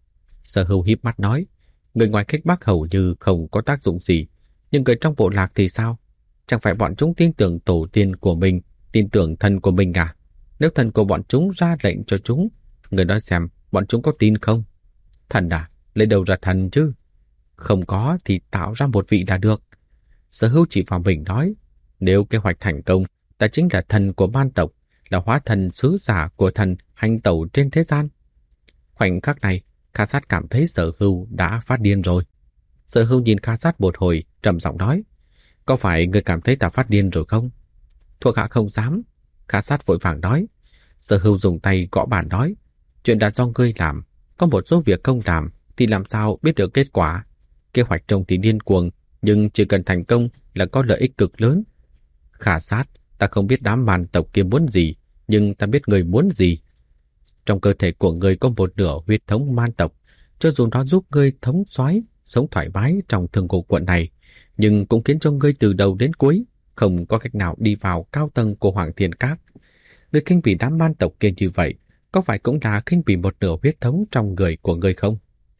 Sở Hưu híp mắt nói, người ngoài khích bác hầu như không có tác dụng gì, nhưng người trong bộ lạc thì sao? Chẳng phải bọn chúng tin tưởng tổ tiên của mình, tin tưởng thần của mình à? Nếu thần của bọn chúng ra lệnh cho chúng, người nói xem bọn chúng có tin không? Thần à? Lấy đâu ra thần chứ? Không có thì tạo ra một vị là được. Sở Hưu chỉ vào mình nói, nếu kế hoạch thành công, ta chính là thần của man tộc, là hóa thần sứ giả của thần hành tẩu trên thế gian. Khoảnh khắc này, Khả Sát cảm thấy Sở Hưu đã phát điên rồi. Sở Hưu nhìn Khả Sát một hồi, trầm giọng nói, có phải người cảm thấy ta phát điên rồi không? Thuộc hạ không dám. Khả Sát vội vàng nói. Sở Hưu dùng tay gõ bàn nói, chuyện đã do ngươi làm, có một số việc không làm thì làm sao biết được kết quả. Kế hoạch trông thì điên cuồng, nhưng chỉ cần thành công là có lợi ích cực lớn. Khả Sát, ta không biết đám man tộc kia muốn gì, nhưng ta biết người muốn gì. Trong cơ thể của người có một nửa huyết thống man tộc, cho dù nó giúp ngươi thống soái sống thoải mái trong Thương Ngô quận này, nhưng cũng khiến cho ngươi từ đầu đến cuối không có cách nào đi vào cao tầng của Hoàng Thiên Các. Ngươi khinh bỉ đám man tộc kia như vậy, có phải cũng là khinh bỉ một nửa huyết thống trong người của ngươi không?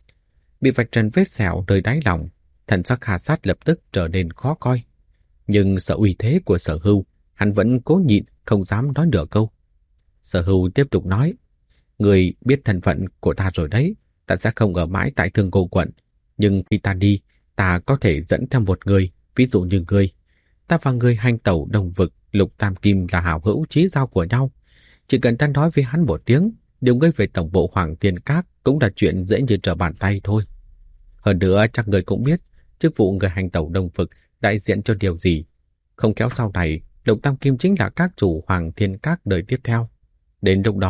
Bị vạch trần vết sẹo nơi đáy lòng, thần sắc Khả Sát lập tức trở nên khó coi. Nhưng sợ uy thế của Sở Hưu, hắn vẫn cố nhịn không dám nói nửa câu. Sở Hưu tiếp tục nói, người biết thân phận của ta rồi đấy, ta sẽ không ở mãi tại Thương Ngô quận, nhưng khi ta đi, ta có thể dẫn theo một người, ví dụ như ngươi. Ta và ngươi hành tẩu đồng vực, Lục Tam Kim là hảo hữu chí giao của nhau. Chỉ cần ta nói với hắn một tiếng, điều ngươi về tổng bộ Hoàng Thiên Các cũng là chuyện dễ như trở bàn tay thôi. Hơn nữa chắc người cũng biết, chức vụ người hành tẩu đồng vực đại diện cho điều gì. Không kéo sau này, Lục Tam Kim chính là các chủ Hoàng Thiên Các đời tiếp theo. Đến lúc đó,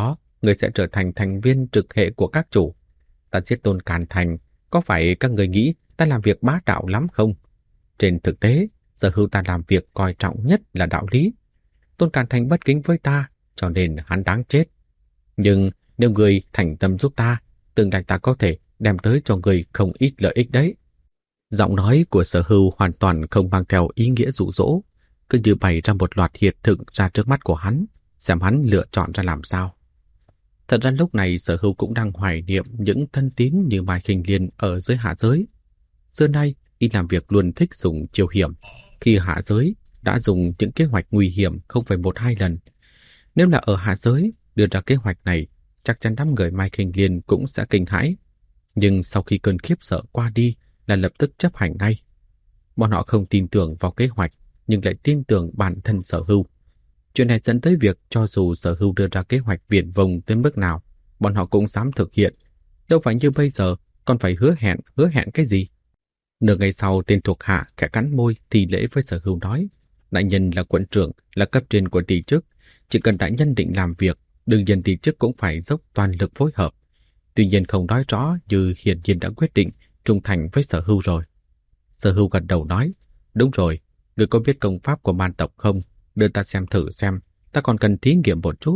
người sẽ trở thành thành viên trực hệ của các chủ. Ta giết Tôn Càn Thành, có phải các người nghĩ ta làm việc bá đạo lắm không? Trên thực tế, Sở Hưu ta làm việc coi trọng nhất là đạo lý. Tôn Càn Thành bất kính với ta, cho nên hắn đáng chết. Nhưng nếu người thành tâm giúp ta, tương lai ta có thể đem tới cho người không ít lợi ích đấy. Giọng nói của Sở Hưu hoàn toàn không mang theo ý nghĩa dụ dỗ, cứ như bày ra một loạt hiện thực ra trước mắt của hắn, xem hắn lựa chọn ra làm sao. Thật ra lúc này Sở Hưu cũng đang hoài niệm những thân tín như Mai Khinh Liên ở dưới hạ giới. Xưa nay, y làm việc luôn thích dùng chiêu hiểm, khi hạ giới đã dùng những kế hoạch nguy hiểm không phải một hai lần. Nếu là ở hạ giới đưa ra kế hoạch này, chắc chắn đám người Mai Khinh Liên cũng sẽ kinh hãi. Nhưng sau khi cơn khiếp sợ qua đi là lập tức chấp hành ngay. Bọn họ không tin tưởng vào kế hoạch, nhưng lại tin tưởng bản thân Sở Hưu. Chuyện này dẫn tới việc cho dù Sở Hưu đưa ra kế hoạch viển vông tới mức nào, bọn họ cũng dám thực hiện. Đâu phải như bây giờ, còn phải hứa hẹn cái gì? Nửa ngày sau, tên thuộc hạ khẽ cắn môi thì lễ với Sở Hưu nói: đại nhân là quận trưởng, là cấp trên của tỷ chức, chỉ cần đại nhân định làm việc, đương nhiên tỷ chức cũng phải dốc toàn lực phối hợp. Tuy nhiên không nói rõ, như hiển nhiên đã quyết định trung thành với Sở Hưu rồi. Sở Hưu gật đầu nói: đúng rồi, người có biết công pháp của man tộc không? Đưa ta xem thử xem, ta còn cần thí nghiệm một chút.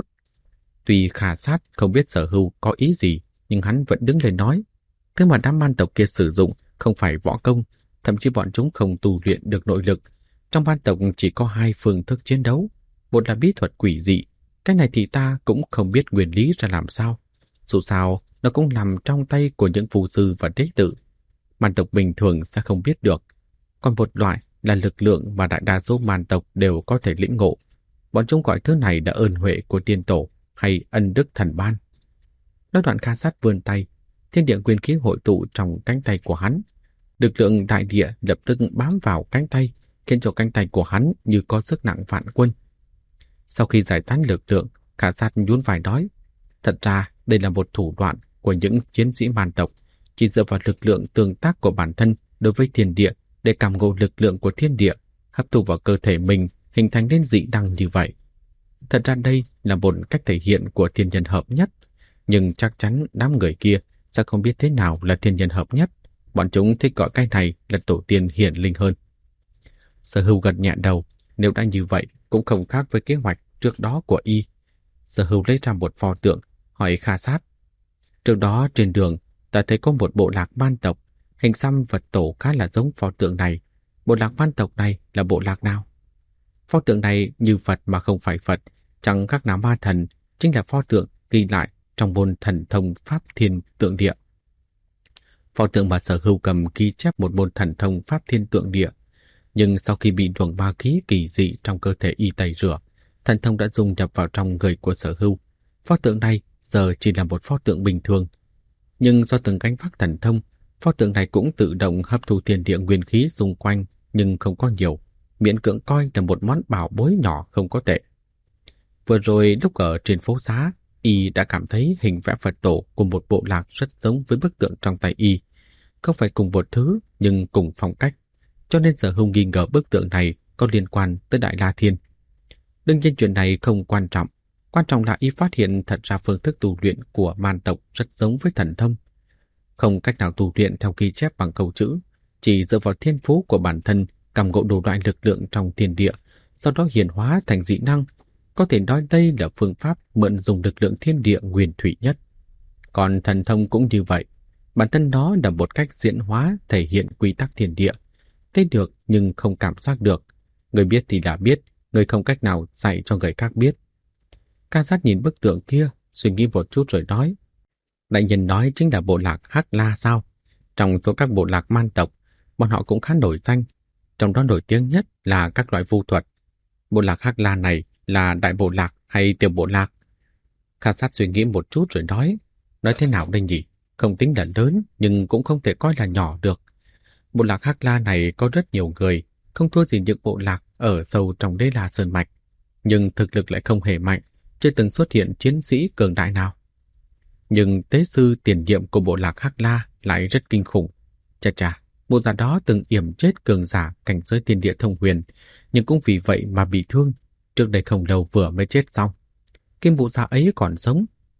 Tuy Khả Sát không biết Sở Hưu có ý gì, nhưng hắn vẫn đứng lên nói: thứ mà đám man tộc kia sử dụng không phải võ công, thậm chí bọn chúng không tu luyện được nội lực. Trong man tộc chỉ có hai phương thức chiến đấu, một là bí thuật quỷ dị, cái này thì ta cũng không biết nguyên lý ra làm sao. Dù sao, nó cũng nằm trong tay của những phù sư và đế tử. Man tộc bình thường sẽ không biết được. Còn một loại là lực lượng mà đại đa số man tộc đều có thể lĩnh ngộ. Bọn chúng gọi thứ này là ơn huệ của tiên tổ hay ân đức thần ban. Nói đoạn Kha Sát vươn tay, thiên địa nguyên khí hội tụ trong cánh tay của hắn. Lực lượng đại địa lập tức bám vào cánh tay, khiến cho cánh tay của hắn như có sức nặng vạn quân. Sau khi giải tán lực lượng, Kha Sát nhún vai nói: thật ra đây là một thủ đoạn của những chiến sĩ man tộc, chỉ dựa vào lực lượng tương tác của bản thân đối với thiên địa để cảm ngộ lực lượng của thiên địa, hấp thụ vào cơ thể mình, hình thành nên dị năng như vậy. Thật ra đây là một cách thể hiện của thiên nhân hợp nhất, nhưng chắc chắn đám người kia sẽ không biết thế nào là thiên nhân hợp nhất. Bọn chúng thích gọi cái này là tổ tiên hiển linh hơn. Sở Hưu gật nhẹ đầu, nếu đã như vậy cũng không khác với kế hoạch trước đó của y. Sở Hưu lấy ra một pho tượng, hỏi Kha Sát: trước đó trên đường ta thấy có một bộ lạc man tộc, hình xăm vật tổ khá là giống pho tượng này. Bộ lạc man tộc này là bộ lạc nào? Pho tượng này như Phật mà không phải Phật, chẳng khác nào ma thần, chính là pho tượng ghi lại trong môn thần thông Pháp Thiên Tượng Địa. Pho tượng mà Sở Hưu cầm ghi chép một môn thần thông Pháp Thiên Tượng Địa, nhưng sau khi bị luồng ma khí kỳ dị trong cơ thể y tẩy rửa, thần thông đã dung nhập vào trong người của Sở Hưu. Pho tượng này giờ chỉ là một pho tượng bình thường, nhưng do từng gánh vác thần thông, pho tượng này cũng tự động hấp thu thiên địa nguyên khí xung quanh, nhưng không có nhiều, miễn cưỡng coi là một món bảo bối nhỏ không có tệ. Vừa rồi lúc ở trên phố xá, y đã cảm thấy hình vẽ Phật tổ của một bộ lạc rất giống với bức tượng trong tay y. Không phải cùng một thứ, nhưng cùng phong cách, cho nên Sở Hưu nghi ngờ bức tượng này có liên quan tới Đại La Thiên. Đương nhiên chuyện này không quan trọng, quan trọng là y phát hiện thật ra phương thức tu luyện của man tộc rất giống với thần thông. Không cách nào tu luyện theo ghi chép bằng câu chữ, chỉ dựa vào thiên phú của bản thân, cảm ngộ đủ loại lực lượng trong thiên địa, sau đó hiển hóa thành dị năng. Có thể nói đây là phương pháp mượn dùng lực lượng thiên địa nguyên thủy nhất. Còn thần thông cũng như vậy, bản thân nó là một cách diễn hóa thể hiện quy tắc thiên địa. Thấy được nhưng không cảm giác được. Người biết thì đã biết, người không cách nào dạy cho người khác biết. Kha Sát nhìn bức tượng kia, suy nghĩ một chút rồi nói: đại nhân nói chính là bộ lạc Hắc La sao? Trong số các bộ lạc man tộc, bọn họ cũng khá nổi danh. Trong đó nổi tiếng nhất là các loại vu thuật. Bộ lạc Hắc La này là đại bộ lạc hay tiểu bộ lạc? Kha Sát suy nghĩ một chút rồi nói thế nào đây nhỉ? Không tính là lớn, nhưng cũng không thể coi là nhỏ được. Bộ lạc Hắc La này có rất nhiều người, không thua gì những bộ lạc ở sâu trong Đế La Sơn Mạch. Nhưng thực lực lại không hề mạnh, chưa từng xuất hiện chiến sĩ cường đại nào. Nhưng tế sư tiền nhiệm của bộ lạc Hắc La lại rất kinh khủng. Chà, bộ giả đó từng yểm chết cường giả cảnh giới thiên địa thông huyền, nhưng cũng vì vậy mà bị thương. Trước đây không lâu vừa mới chết xong. Kim bộ giả ấy còn sống,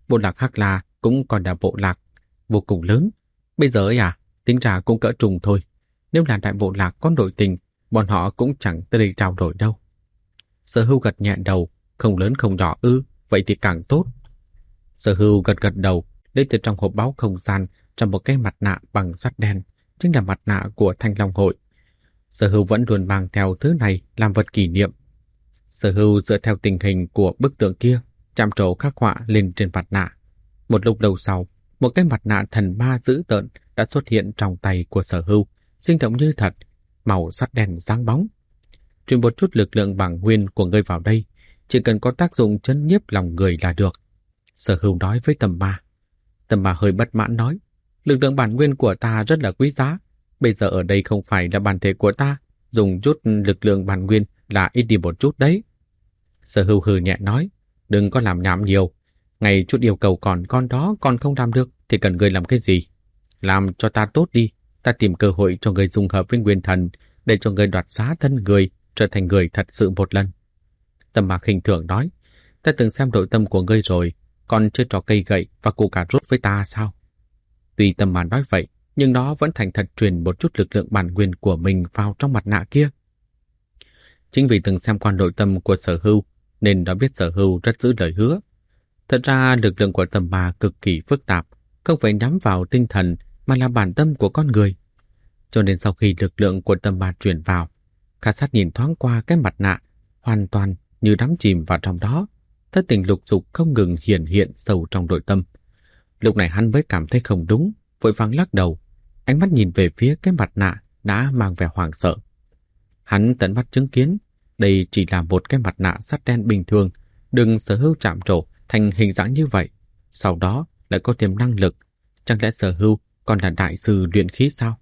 Bộ lạc Hắc La cũng còn là bộ lạc vô cùng lớn. Bây giờ ấy tính ra cũng cỡ trùng thôi. Nếu là đại bộ lạc có nội tình, bọn họ cũng chẳng tới đây trao đổi đâu. Sở Hưu gật nhẹ đầu, không lớn không nhỏ ư, vậy thì càng tốt. Sở Hưu gật gật đầu, lấy từ trong hộp báu không gian trong một cái mặt nạ bằng sắt đen, chính là mặt nạ của Thanh Long Hội. Sở Hưu vẫn luôn mang theo thứ này làm vật kỷ niệm. Sở Hưu dựa theo tình hình của bức tượng kia, chạm trổ khắc họa lên trên mặt nạ. Một lúc lâu sau, một cái mặt nạ thần ma dữ tợn đã xuất hiện trong tay của Sở Hưu, sinh động như thật, màu sắt đen sáng bóng. Truyền một chút lực lượng bản nguyên của ngươi vào đây, chỉ cần có tác dụng chấn nhiếp lòng người là được. Sở Hưu nói với Tầm Ma. Tầm Ma hơi bất mãn nói, lực lượng bản nguyên của ta rất là quý giá. Bây giờ ở đây không phải là bản thể của ta, dùng chút lực lượng bản nguyên là ít đi một chút đấy. Sở Hưu hừ nhẹ nói, đừng có làm nhảm nhiều. Ngay chút yêu cầu con đó còn không làm được thì cần ngươi làm cái gì? Làm cho ta tốt đi, ta tìm cơ hội cho ngươi dung hợp với nguyên thần để cho ngươi đoạt xá thân người, trở thành người thật sự một lần. Tầm Ma khinh thường nói, ta từng xem nội tâm của ngươi rồi, còn chơi trò cây gậy và củ cà rốt với ta sao? Tuy Tầm Ma nói vậy, nhưng nó vẫn thành thật truyền một chút lực lượng bản nguyên của mình vào trong mặt nạ kia. Chính vì từng xem qua nội tâm của Sở Hưu, nên đã biết Sở Hưu rất giữ lời hứa. Thật ra lực lượng của Tầm Ma cực kỳ phức tạp, không phải nhắm vào tinh thần mà là bản tâm của con người. Cho nên sau khi lực lượng của Tầm Ma truyền vào, Khả Sát nhìn thoáng qua cái mặt nạ, hoàn toàn như đắm chìm vào trong đó, thất tình lục dục không ngừng hiển hiện sâu trong nội tâm. Lúc này hắn mới cảm thấy không đúng, vội vàng lắc đầu, ánh mắt nhìn về phía cái mặt nạ đã mang vẻ hoảng sợ. Hắn tận mắt chứng kiến, đây chỉ là một cái mặt nạ sắt đen bình thường, đừng Sở Hưu chạm trổ thành hình dạng như vậy, sau đó lại có thêm năng lực, chẳng lẽ Sở Hưu còn là đại sư luyện khí sao?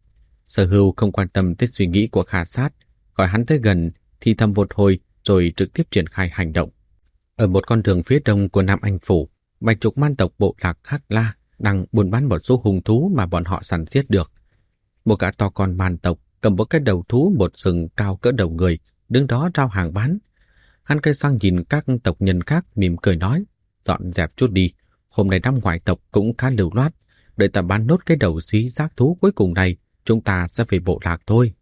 Sở Hưu không quan tâm tới suy nghĩ của Khả Sát, gọi hắn tới gần thì thầm một hồi rồi trực tiếp triển khai hành động. Ở một con đường phía đông của Nam Anh Phủ, Bạch Trục man tộc bộ lạc Hắc La đang buôn bán một số hung thú mà bọn họ săn giết được. Một gã to con man tộc cầm một cái đầu thú một sừng cao cỡ đầu người, đứng đó rao hàng bán. Hắn quay sang nhìn các tộc nhân khác mỉm cười nói, dọn dẹp chút đi, hôm nay năm ngoại tộc cũng khá lưu loát, đợi ta bán nốt cái đầu xí giác thú cuối cùng này, chúng ta sẽ về bộ lạc thôi.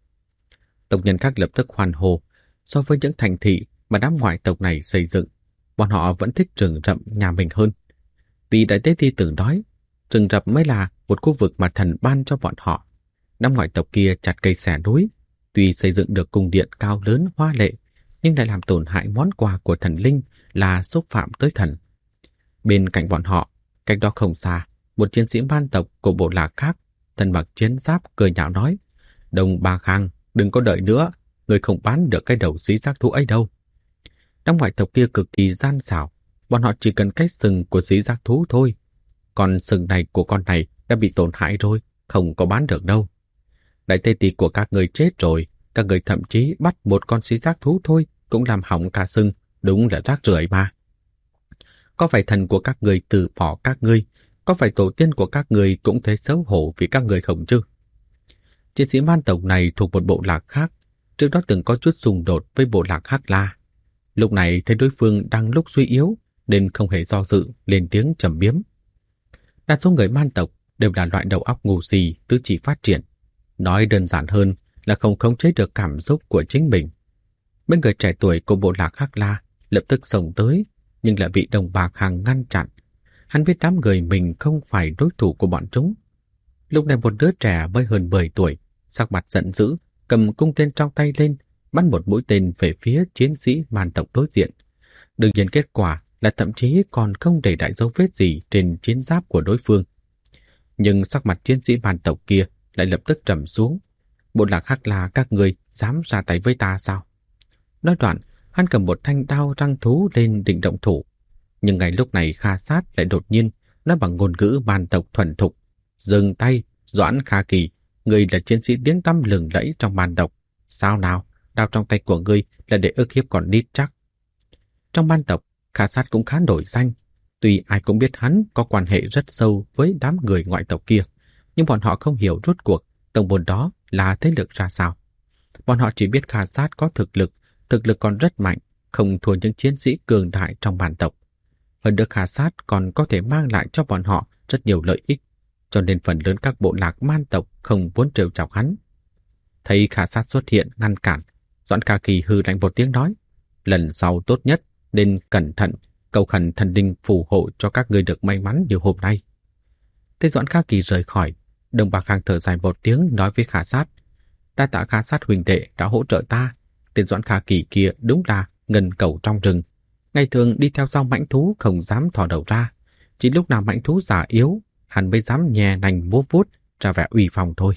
Tộc nhân khác lập tức hoan hô, so với những thành thị mà đám ngoại tộc này xây dựng, bọn họ vẫn thích rừng rậm nhà mình hơn. Vì Đại Tế Ti từng nói, rừng rậm mới là một khu vực mà thần ban cho bọn họ. Đám ngoại tộc kia chặt cây xẻ núi, tuy xây dựng được cung điện cao lớn hoa lệ, nhưng lại làm tổn hại món quà của thần linh là xúc phạm tới thần. Bên cạnh bọn họ, cách đó không xa, một chiến sĩ man tộc của bộ lạc khác, thân mặc chiến giáp cười nhạo nói, Đồng Ba Khang, đừng có đợi nữa, người không bán được cái đầu xí giác thú ấy đâu. Đám ngoại tộc kia cực kỳ gian xảo, bọn họ chỉ cần cái sừng của xí giác thú thôi. Còn sừng này của con này đã bị tổn hại rồi, không có bán được đâu. Đại Tế Ti của các người chết rồi, các người thậm chí bắt một con xí giác thú thôi cũng làm hỏng cả sừng, đúng là rác rưởi mà. Có phải thần của các người từ bỏ các ngươi, có phải tổ tiên của các người cũng thấy xấu hổ vì các người không chứ? Chiến sĩ man tộc này thuộc một bộ lạc khác, trước đó từng có chút xung đột với bộ lạc Hắc La. Lúc này thấy đối phương đang lúc suy yếu, nên không hề do dự, lên tiếng trầm biếm. Đa số người man tộc đều là loại đầu óc ngu si, tứ chi phát triển. Nói đơn giản hơn là không khống chế được cảm xúc của chính mình. Mấy người trẻ tuổi của bộ lạc Hắc La lập tức xông tới, nhưng lại bị Đồng Bạc Hằng ngăn chặn. Hắn biết đám người mình không phải đối thủ của bọn chúng. Lúc này một đứa trẻ mới hơn 10 tuổi, sắc mặt giận dữ, cầm cung tên trong tay lên, bắn một mũi tên về phía chiến sĩ man tộc đối diện. Đương nhiên kết quả là thậm chí còn không để lại dấu vết gì trên chiến giáp của đối phương. Nhưng sắc mặt chiến sĩ man tộc kia lại lập tức trầm xuống. Bộ lạc Hắc La các người dám ra tay với ta sao? Nói đoạn, hắn cầm một thanh đao răng thú lên định động thủ. Nhưng ngay lúc này Kha Sát lại đột nhiên nói bằng ngôn ngữ man tộc thuần thục. Dừng tay, Doãn Kha Kỳ, ngươi là chiến sĩ tiếng tăm lừng lẫy trong man tộc. Sao nào, đao trong tay của ngươi là để ức hiếp con nít chắc. Trong man tộc, Kha Sát cũng khá nổi danh. Tuy ai cũng biết hắn có quan hệ rất sâu với đám người ngoại tộc kia, nhưng bọn họ không hiểu rốt cuộc tông môn đó là thế lực ra sao. Bọn họ chỉ biết Kha Sát có thực lực còn rất mạnh, không thua những chiến sĩ cường đại trong man tộc. Hơn được Kha Sát còn có thể mang lại cho bọn họ rất nhiều lợi ích, cho nên phần lớn các bộ lạc man tộc không muốn trêu chọc hắn. Thấy Kha Sát xuất hiện ngăn cản, Doãn Kha Kỳ hừ lạnh một tiếng nói, lần sau tốt nhất nên cẩn thận, cầu khẩn thần linh phù hộ cho các ngươi được may mắn như hôm nay. Thế Doãn Kha Kỳ rời khỏi, Đông Bạc Khang thở dài một tiếng nói với Kha Sát, đa tạ Kha Sát huynh đệ đã hỗ trợ ta, tên Doãn Kha Kỳ kia đúng là ngân cẩu trong rừng. Ngày thường đi theo sau mãnh thú không dám thò đầu ra, chỉ lúc nào mãnh thú già yếu, hắn mới dám nhè nành múa vuốt ra vẻ uy phong thôi.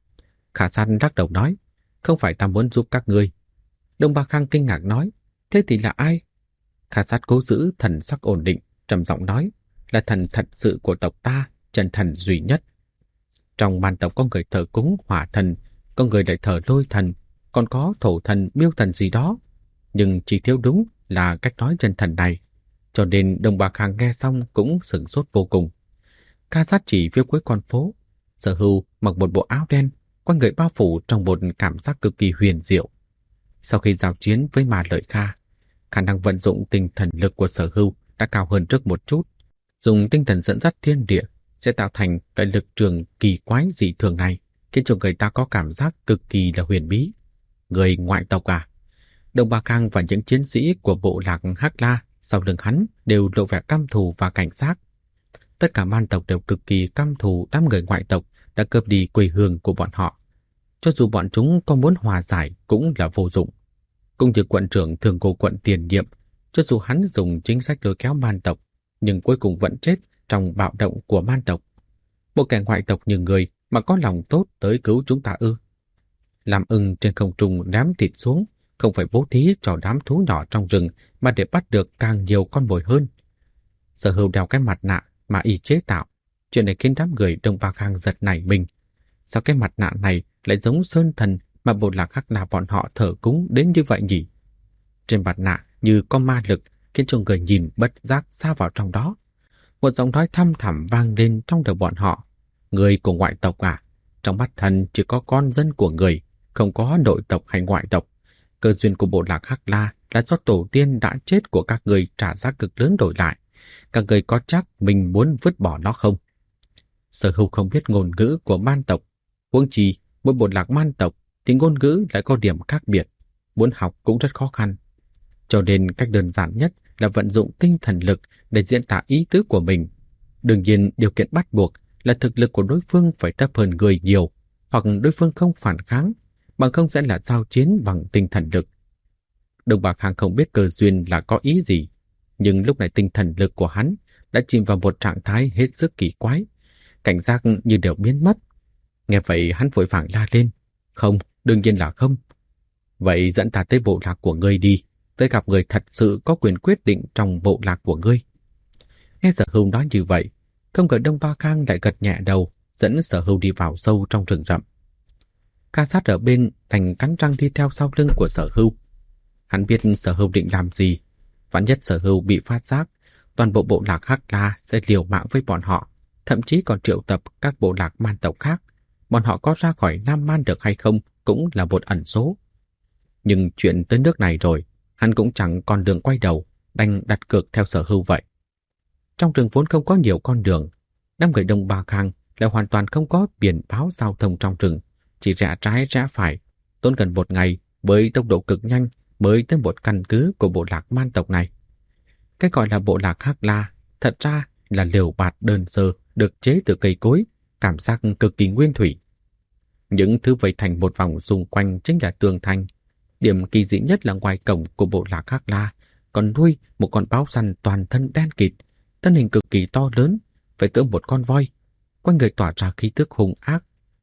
Kha Sát lắc đầu nói, không phải ta muốn giúp các ngươi. Đông Bạc Khang kinh ngạc nói, thế thì là ai? Kha Sát cố giữ thần sắc ổn định, trầm giọng nói, là thần thật sự của tộc ta, chân thần duy nhất. Trong man tộc có người thờ cúng hỏa thần, có người lại thờ lôi thần, còn có thổ thần, miêu thần gì đó. Nhưng chỉ thiếu đúng là cách nói chân thần này. Cho nên Đông Bạc Khang nghe xong cũng sửng sốt vô cùng. Kha Sát chỉ phía cuối con phố. Sở Hưu mặc một bộ áo đen, quanh người bao phủ trong một cảm giác cực kỳ huyền diệu. Sau khi giao chiến với Ma Lợi Kha, khả năng vận dụng tinh thần lực của Sở Hưu đã cao hơn trước một chút. Dùng tinh thần dẫn dắt thiên địa sẽ tạo thành loại lực trường kỳ quái dị thường này, khiến cho người ta có cảm giác cực kỳ là huyền bí. Người ngoại tộc à? Đông Bạc Khang và những chiến sĩ của bộ lạc Hắc La sau lưng hắn đều lộ vẻ căm thù và cảnh giác. Tất cả man tộc đều cực kỳ căm thù đám người ngoại tộc đã cướp đi quê hương của bọn họ. Cho dù bọn chúng có muốn hòa giải cũng là vô dụng. Cũng như quận trưởng thường cô quận tiền nhiệm, cho dù hắn dùng chính sách lôi kéo man tộc, nhưng cuối cùng vẫn chết trong bạo động của man tộc. Một kẻ ngoại tộc như người mà có lòng tốt tới cứu chúng ta ư? Làm ưng trên không trung ném thịt xuống, không phải bố thí cho đám thú nhỏ trong rừng mà để bắt được càng nhiều con mồi hơn. Sở Hưu đeo cái mặt nạ mà y chế tạo, chuyện này khiến đám người Đông Bạc Khang giật nảy mình. Sao cái mặt nạ này lại giống sơn thần mà bộ lạc Hắc La bọn họ thờ cúng đến như vậy nhỉ? Trên mặt nạ như có ma lực khiến cho người nhìn bất giác sa vào trong đó. Một giọng nói thăm thẳm vang lên trong đầu bọn họ. Người của ngoại tộc à? Trong mắt thần chỉ có con dân của người, không có nội tộc hay ngoại tộc. Cơ duyên của bộ lạc Hắc La là do tổ tiên đã chết của các người trả giá cực lớn đổi lại. Các người có chắc mình muốn vứt bỏ nó không? Sở Hưu không biết ngôn ngữ của man tộc. Huống chi, mỗi bộ lạc man tộc thì ngôn ngữ lại có điểm khác biệt. Muốn học cũng rất khó khăn. Cho nên cách đơn giản nhất là vận dụng tinh thần lực để diễn tả ý tứ của mình. Đương nhiên, điều kiện bắt buộc là thực lực của đối phương phải thấp hơn người nhiều, hoặc đối phương không phản kháng, bằng không sẽ là giao chiến bằng tinh thần lực. Đông Bạc Khang không biết Cơ duyên là có ý gì, nhưng lúc này tinh thần lực của hắn đã chìm vào một trạng thái hết sức kỳ quái, cảnh giác như đều biến mất. Nghe vậy hắn vội vàng la lên, không, đương nhiên là không. Vậy dẫn ta tới bộ lạc của ngươi đi, tới gặp người thật sự có quyền quyết định trong bộ lạc của ngươi. Nghe Sở Hưu nói như vậy, không ngờ Đông Bạc Khang lại gật nhẹ đầu, dẫn Sở Hưu đi vào sâu trong rừng rậm. Kha Sát ở bên đành cắn răng đi theo sau lưng của Sở Hưu. Hắn biết Sở Hưu định làm gì, vạn nhất Sở Hưu bị phát giác, toàn bộ bộ lạc Hắc La sẽ liều mạng với bọn họ, thậm chí còn triệu tập các bộ lạc man tộc khác. Bọn họ có ra khỏi Nam Man được hay không cũng là một ẩn số. Nhưng chuyện tới nước này rồi, hắn cũng chẳng còn đường quay đầu, đành đặt cược theo Sở Hưu vậy. Trong rừng vốn không có nhiều con đường, đám người Đông Bạc Khang lại hoàn toàn không có biển báo giao thông trong rừng, chỉ rẽ trái rẽ phải, tốn gần một ngày với tốc độ cực nhanh mới tới một căn cứ của bộ lạc man tộc này. Cái gọi là bộ lạc Hắc La thật ra là lều bạt đơn sơ được chế từ cây cối, cảm giác cực kỳ nguyên thủy. Những thứ vây thành một vòng xung quanh chính là tường thành. Điểm kỳ dị nhất là ngoài cổng của bộ lạc Hắc La còn nuôi một con báo săn toàn thân đen kịt, thân hình cực kỳ to lớn, phải cỡ một con voi, quanh người tỏa ra khí tức hung ác.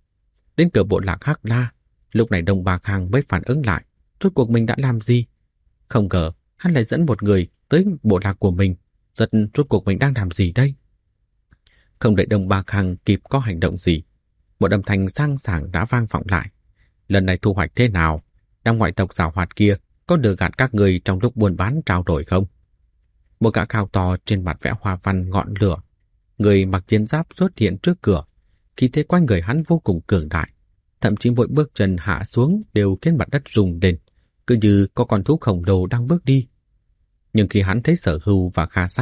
Đến cửa bộ lạc Hắc La, lúc này Đông Bạc Khang mới phản ứng lại, rốt cuộc mình đã làm gì? Không ngờ, hắn lại dẫn một người tới bộ lạc của mình, rốt cuộc mình đang làm gì đây? Không đợi Đông Bạc Khang kịp có hành động gì, một âm thanh sang sảng đã vang vọng lại. Lần này thu hoạch thế nào? Đám ngoại tộc giảo hoạt kia có lừa gạt các người trong lúc buôn bán trao đổi không? Một gã cao to trên mặt vẽ hoa văn ngọn lửa, người mặc chiến giáp xuất hiện trước cửa, khí thế quanh người hắn vô cùng cường đại, thậm chí mỗi bước chân hạ xuống đều khiến mặt đất rung lên, cứ như có con thú khổng lồ đang bước đi. Nhưng khi hắn thấy Sở Hưu và Kha Sát,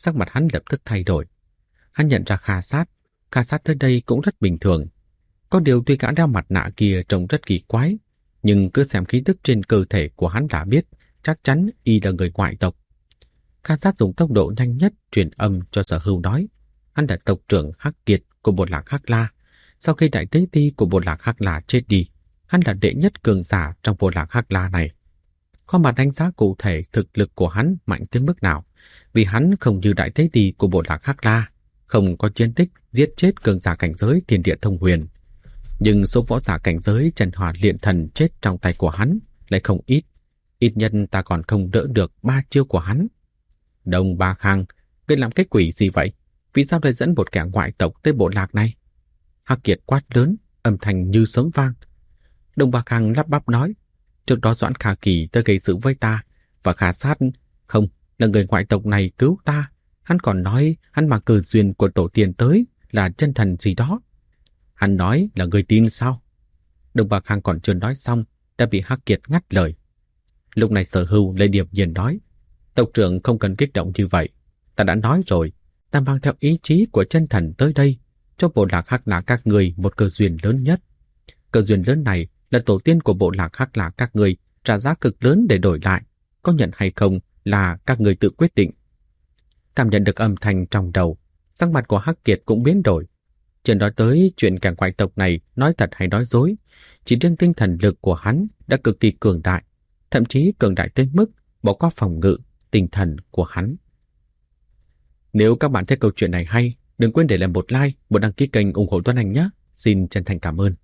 sắc mặt hắn lập tức thay đổi. Hắn nhận ra Kha Sát tới đây cũng rất bình thường. Có điều tuy gã đeo mặt nạ kia trông rất kỳ quái, nhưng cứ xem khí tức trên cơ thể của hắn đã biết chắc chắn y là người ngoại tộc. Kha Sát dùng tốc độ nhanh nhất truyền âm cho Sở Hưu nói, hắn là tộc trưởng Hắc Kiệt của bộ lạc Hắc La. Sau khi đại tế ti của bộ lạc Hắc La chết đi, hắn là đệ nhất cường giả trong bộ lạc Hắc La này. Khó mà đánh giá cụ thể thực lực của hắn mạnh tới mức nào, vì hắn không như đại tế ti của bộ lạc Hắc La, không có chiến tích giết chết cường giả cảnh giới thiên địa thông huyền. Nhưng số võ giả cảnh giới Trần Hỏa Luyện Thần chết trong tay của hắn lại không ít. Ít nhất ta còn không đỡ được 3 chiêu của hắn. Đông Ba Khang, ngươi làm cái quỷ gì vậy? Vì sao lại dẫn một kẻ ngoại tộc tới bộ lạc này? Hắc Kiệt quát lớn, âm thanh như sấm vang. Đông Ba Khang lắp bắp nói, trước đó Doãn Khả Kỳ tới gây sự với ta, và Kha Sát không là người ngoại tộc này cứu ta. Hắn còn nói hắn mà cờ duyên của tổ tiên tới là chân thần gì đó. Hắn nói là người tin sao? Đông Ba Khang còn chưa nói xong đã bị Hắc Kiệt ngắt lời. Lúc này Sở Hưu lại điềm nhiên nói, tộc trưởng không cần kích động như vậy. Ta đã nói rồi, ta mang theo ý chí của chân thần tới đây, cho bộ lạc Hắc La các người một cơ duyên lớn nhất. Cơ duyên lớn này là tổ tiên của bộ lạc Hắc La các người trả giá cực lớn để đổi lại. Có nhận hay không là các người tự quyết định. Cảm nhận được âm thanh trong đầu, sắc mặt của Hắc Kiệt cũng biến đổi. Chưa nói tới chuyện kẻ ngoại tộc này nói thật hay nói dối, chỉ riêng tinh thần lực của hắn đã cực kỳ cường đại, thậm chí cường đại tới mức bỏ qua phòng ngự tinh thần của hắn. Nếu các bạn thấy câu chuyện này hay, đừng quên để lại một like, một đăng ký kênh ủng hộ Tuấn Anh nhé. Xin chân thành cảm ơn.